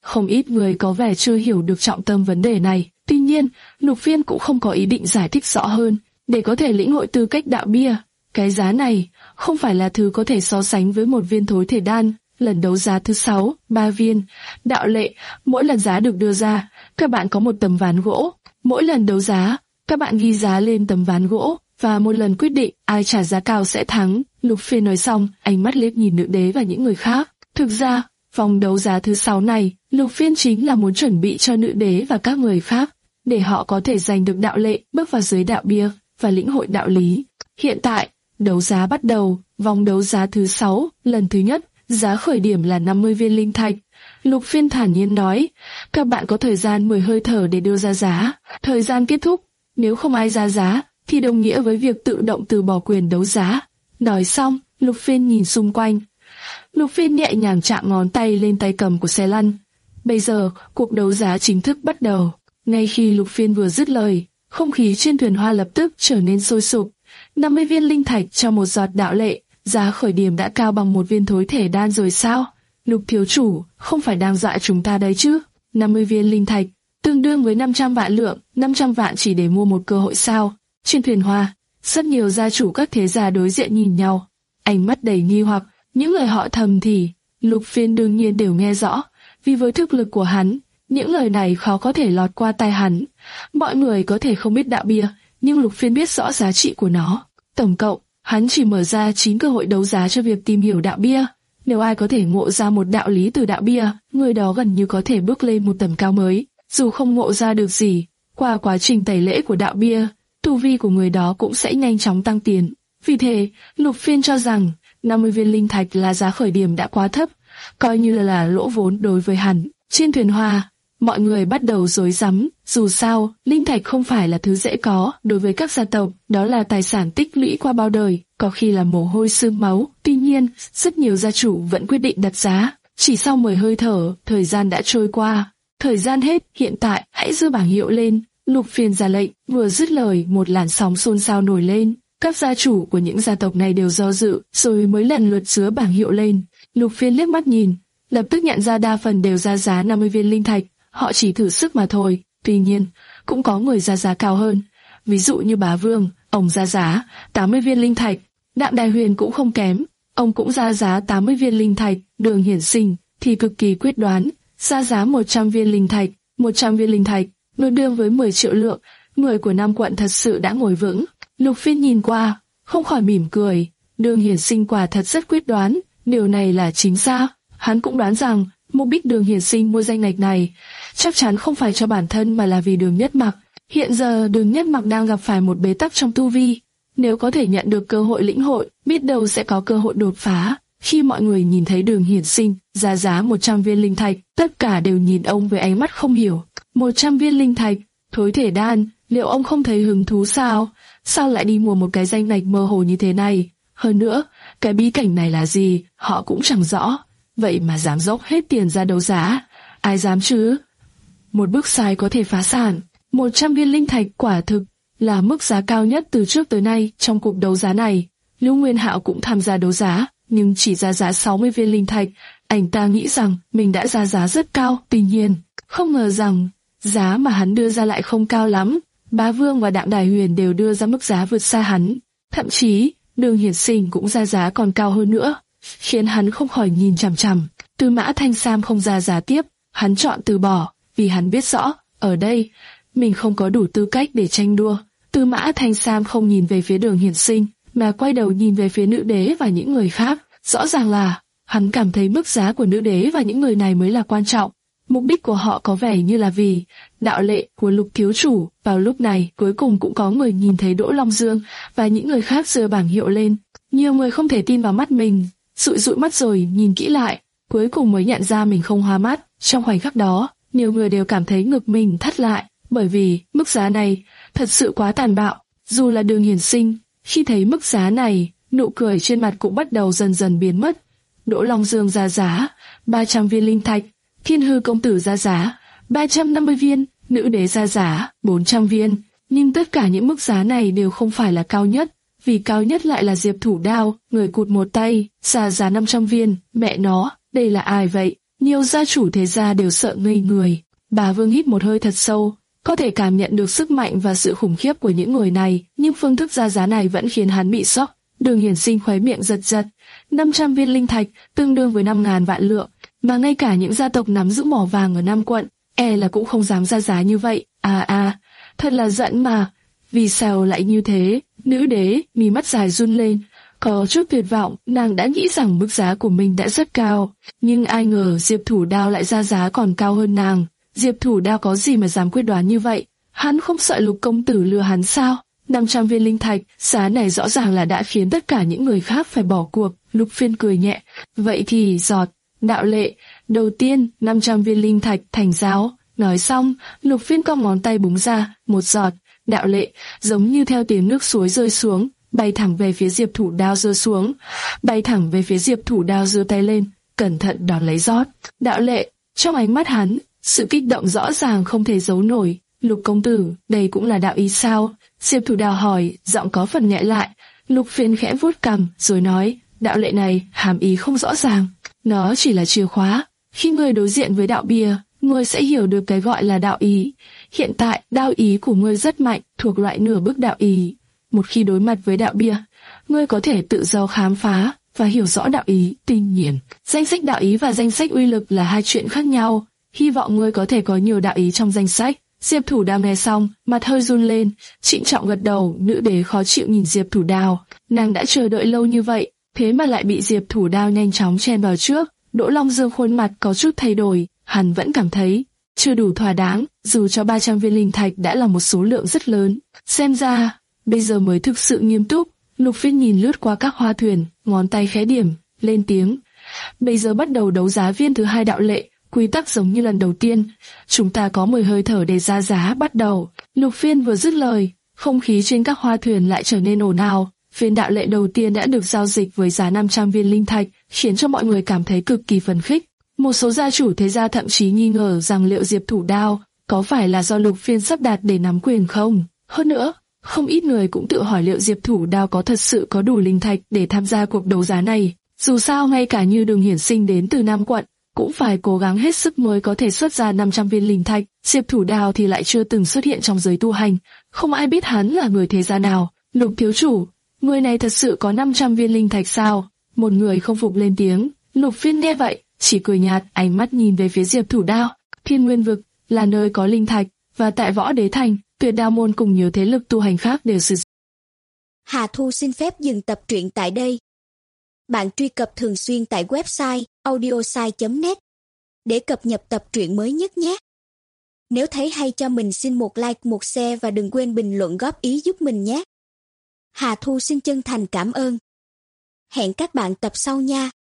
Không ít người có vẻ chưa hiểu được trọng tâm vấn đề này. Tuy nhiên, Lục Phiên cũng không có ý định giải thích rõ hơn. Để có thể lĩnh hội tư cách đạo bia, cái giá này không phải là thứ có thể so sánh với một viên thối thể đan. Lần đấu giá thứ sáu, ba viên. Đạo lệ, mỗi lần giá được đưa ra, các bạn có một tấm ván gỗ. Mỗi lần đấu giá, các bạn ghi giá lên tấm ván gỗ, và một lần quyết định ai trả giá cao sẽ thắng. Lục Phiên nói xong, ánh mắt liếc nhìn nữ đế và những người khác. Thực ra, vòng đấu giá thứ sáu này, Lục Phiên chính là muốn chuẩn bị cho nữ đế và các người khác, để họ có thể giành được đạo lệ, bước vào giới đạo bia và lĩnh hội đạo lý. Hiện tại, đấu giá bắt đầu. Vòng đấu giá thứ sáu, lần thứ nhất, giá khởi điểm là năm mươi viên linh thạch. Lục Phiên thản nhiên nói, các bạn có thời gian mười hơi thở để đưa ra giá. Thời gian kết thúc, nếu không ai ra giá, thì đồng nghĩa với việc tự động từ bỏ quyền đấu giá. Nói xong, Lục Phiên nhìn xung quanh. Lục Phiên nhẹ nhàng chạm ngón tay lên tay cầm của xe lăn. Bây giờ, cuộc đấu giá chính thức bắt đầu. Ngay khi Lục Phiên vừa dứt lời, không khí trên thuyền hoa lập tức trở nên sôi sục. năm mươi viên linh thạch cho một giọt đạo lệ, giá khởi điểm đã cao bằng một viên thối thể đan rồi sao? Lục thiếu chủ, không phải đang dọa chúng ta đấy chứ? năm mươi viên linh thạch, tương đương với năm trăm vạn lượng, năm trăm vạn chỉ để mua một cơ hội sao? Trên thuyền hoa, rất nhiều gia chủ các thế gia đối diện nhìn nhau, ánh mắt đầy nghi hoặc. Những lời họ thầm thì, Lục Phiên đương nhiên đều nghe rõ, vì với thực lực của hắn, những lời này khó có thể lọt qua tai hắn. Mọi người có thể không biết đạo bia, nhưng Lục Phiên biết rõ giá trị của nó. Tổng cộng, hắn chỉ mở ra chín cơ hội đấu giá cho việc tìm hiểu đạo bia. Nếu ai có thể ngộ ra một đạo lý từ đạo bia, người đó gần như có thể bước lên một tầm cao mới. Dù không ngộ ra được gì, qua quá trình tẩy lễ của đạo bia, tu vi của người đó cũng sẽ nhanh chóng tăng tiến. Vì thế, Lục Phiên cho rằng năm mươi viên linh thạch là giá khởi điểm đã quá thấp, coi như là, là lỗ vốn đối với hắn. Trên thuyền hoa, mọi người bắt đầu rối rắm. Dù sao, linh thạch không phải là thứ dễ có đối với các gia tộc, đó là tài sản tích lũy qua bao đời, có khi là mồ hôi xương máu. Tuy nhiên, rất nhiều gia chủ vẫn quyết định đặt giá. Chỉ sau mười hơi thở, thời gian đã trôi qua. Thời gian hết, hiện tại, hãy giơ bảng hiệu lên. Lục Phiên ra lệnh, vừa dứt lời, một làn sóng xôn xao nổi lên. Các gia chủ của những gia tộc này đều do dự, rồi mới lần lượt giơ bảng hiệu lên. Lục Phiên liếc mắt nhìn, lập tức nhận ra đa phần đều ra giá năm mươi viên linh thạch. Họ chỉ thử sức mà thôi. Tuy nhiên, cũng có người ra giá cao hơn. Ví dụ như Bá Vương, ông ra giá tám mươi viên linh thạch. Đạm Đài Huyền cũng không kém, ông cũng ra giá tám mươi viên linh thạch. Đường Hiển Sinh thì cực kỳ quyết đoán, ra giá một trăm viên linh thạch. một trăm viên linh thạch, tương đương với mười triệu lượng. Người của Nam quận thật sự đã ngồi vững. Lục Phiên nhìn qua, không khỏi mỉm cười. Đường Hiển Sinh quả thật rất quyết đoán, điều này là chính xác. Hắn cũng đoán rằng mục đích Đường Hiển Sinh mua danh ngạch này chắc chắn không phải cho bản thân mà là vì Đường Nhất Mặc. Hiện giờ Đường Nhất Mặc đang gặp phải một bế tắc trong tu vi, nếu có thể nhận được cơ hội lĩnh hội, biết đâu sẽ có cơ hội đột phá. Khi mọi người nhìn thấy Đường Hiển Sinh ra giá một trăm viên linh thạch, tất cả đều nhìn ông với ánh mắt không hiểu. một trăm viên linh thạch, thối thể đan, liệu ông không thấy hứng thú sao? Sao lại đi mua một cái danh ngạch mơ hồ như thế này? Hơn nữa, cái bí cảnh này là gì, họ cũng chẳng rõ. Vậy mà dám dốc hết tiền ra đấu giá, ai dám chứ? Một bước sai có thể phá sản. một trăm viên linh thạch quả thực là mức giá cao nhất từ trước tới nay trong cuộc đấu giá này. Lưu Nguyên Hạo cũng tham gia đấu giá, nhưng chỉ ra giá sáu mươi viên linh thạch. Anh ta nghĩ rằng mình đã ra giá rất cao, tuy nhiên, không ngờ rằng giá mà hắn đưa ra lại không cao lắm. Bá Vương và Đạm Đài Huyền đều đưa ra mức giá vượt xa hắn. Thậm chí, Đường Hiển Sinh cũng ra giá còn cao hơn nữa, khiến hắn không khỏi nhìn chằm chằm. Tư Mã Thanh Sam không ra giá tiếp, hắn chọn từ bỏ, vì hắn biết rõ, ở đây, mình không có đủ tư cách để tranh đua. Tư Mã Thanh Sam không nhìn về phía Đường Hiển Sinh, mà quay đầu nhìn về phía nữ đế và những người khác. Rõ ràng là, hắn cảm thấy mức giá của nữ đế và những người này mới là quan trọng. Mục đích của họ có vẻ như là vì đạo lệ của Lục thiếu chủ. Vào lúc này, cuối cùng cũng có người nhìn thấy Đỗ Long Dương và những người khác giơ bảng hiệu lên. Nhiều người không thể tin vào mắt mình, dụi dụi mắt rồi nhìn kỹ lại, cuối cùng mới nhận ra mình không hoa mắt. Trong khoảnh khắc đó, nhiều người đều cảm thấy ngực mình thắt lại, bởi vì mức giá này thật sự quá tàn bạo. Dù là Đường Hiển Sinh, khi thấy mức giá này, nụ cười trên mặt cũng bắt đầu dần dần biến mất. Đỗ Long Dương ra giá ba trăm viên linh thạch, Thiên Hư công tử ra giá ba trăm năm mươi viên, nữ đế ra giá bốn trăm viên. Nhưng tất cả những mức giá này đều không phải là cao nhất, vì cao nhất lại là Diệp Thủ Đao, người cụt một tay, ra giá năm trăm viên. Mẹ nó, đây là ai vậy? Nhiều gia chủ thế gia đều sợ ngây người. Bà Vương hít một hơi thật sâu, có thể cảm nhận được sức mạnh và sự khủng khiếp của những người này, nhưng phương thức ra giá này vẫn khiến hắn bị sốc. Đường Hiển Sinh khóe miệng giật giật, năm trăm viên linh thạch tương đương với năm ngàn vạn lượng, mà ngay cả những gia tộc nắm giữ mỏ vàng ở Nam quận, e là cũng không dám ra giá như vậy. À à, thật là giận mà. Vì sao lại như thế? Nữ đế, mí mắt dài run lên, có chút tuyệt vọng. Nàng đã nghĩ rằng mức giá của mình đã rất cao, nhưng ai ngờ Diệp Thủ Đao lại ra giá còn cao hơn nàng. Diệp Thủ Đao có gì mà dám quyết đoán như vậy? Hắn không sợ Lục công tử lừa hắn sao? năm trăm viên linh thạch, giá này rõ ràng là đã khiến tất cả những người khác phải bỏ cuộc. Lục Phiên cười nhẹ, vậy thì giọt, đạo lệ, đầu tiên năm trăm viên linh thạch thành giáo. Nói xong, Lục Phiên cong ngón tay búng ra, một giọt, đạo lệ, giống như theo tiếng nước suối rơi xuống, bay thẳng về phía Diệp Thủ Đao rơi xuống, bay thẳng về phía Diệp Thủ Đao giơ tay lên, cẩn thận đón lấy giót. Đạo lệ, trong ánh mắt hắn, sự kích động rõ ràng không thể giấu nổi. Lục công tử, đây cũng là đạo ý sao? Diệp Thủ Đao hỏi, giọng có phần nhẹ lại. Lục Phiên khẽ vuốt cằm, rồi nói, đạo lệ này hàm ý không rõ ràng, nó chỉ là chìa khóa. Khi ngươi đối diện với đạo bia, ngươi sẽ hiểu được cái gọi là đạo ý. Hiện tại, đạo ý của ngươi rất mạnh, thuộc loại nửa bước đạo ý. Một khi đối mặt với đạo bia, ngươi có thể tự do khám phá và hiểu rõ đạo ý. Tuy nhiên, danh sách đạo ý và danh sách uy lực là hai chuyện khác nhau. Hy vọng ngươi có thể có nhiều đạo ý trong danh sách. Diệp Thủ Đao nghe xong, mặt hơi run lên, trịnh trọng gật đầu. Nữ đế khó chịu nhìn Diệp Thủ Đao, nàng đã chờ đợi lâu như vậy, thế mà lại bị Diệp Thủ Đao nhanh chóng chen vào trước. Đỗ Long Dương khuôn mặt có chút thay đổi, hắn vẫn cảm thấy chưa đủ thỏa đáng, dù cho ba trăm viên linh thạch đã là một số lượng rất lớn. Xem ra, bây giờ mới thực sự nghiêm túc. Lục Phiên nhìn lướt qua các hoa thuyền, ngón tay khẽ điểm, lên tiếng. Bây giờ bắt đầu đấu giá viên thứ hai đạo lệ, quy tắc giống như lần đầu tiên. Chúng ta có mười hơi thở để ra giá bắt đầu. Lục Phiên vừa dứt lời, không khí trên các hoa thuyền lại trở nên ồn ào. Viên đạo lệ đầu tiên đã được giao dịch với giá năm trăm viên linh thạch, khiến cho mọi người cảm thấy cực kỳ phấn khích. Một số gia chủ thế gia thậm chí nghi ngờ rằng liệu Diệp Thủ Đao có phải là do Lục Phiên sắp đặt để nắm quyền không? Hơn nữa, không ít người cũng tự hỏi liệu Diệp Thủ Đao có thật sự có đủ linh thạch để tham gia cuộc đấu giá này. Dù sao ngay cả như Đường Hiển Sinh đến từ Nam quận, cũng phải cố gắng hết sức mới có thể xuất ra năm trăm viên linh thạch. Diệp Thủ Đao thì lại chưa từng xuất hiện trong giới tu hành, không ai biết hắn là người thế gia nào. Lục thiếu chủ, người này thật sự có năm trăm viên linh thạch sao? Một người không phục lên tiếng. Lục Phiên nghe vậy, chỉ cười nhạt, ánh mắt nhìn về phía Diệp Thủ Đao. Thiên Nguyên vực là nơi có linh thạch, và tại Võ Đế Thành, Tuyệt Đao môn cùng nhiều thế lực tu hành khác đều sử dụng. Hà Thu xin phép dừng tập truyện tại đây. Bạn truy cập thường xuyên tại website audiosai chấm net để cập nhật tập truyện mới nhất nhé. Nếu thấy hay cho mình xin một like, một share và đừng quên bình luận góp ý giúp mình nhé. Hà Thu xin chân thành cảm ơn. Hẹn các bạn tập sau nha.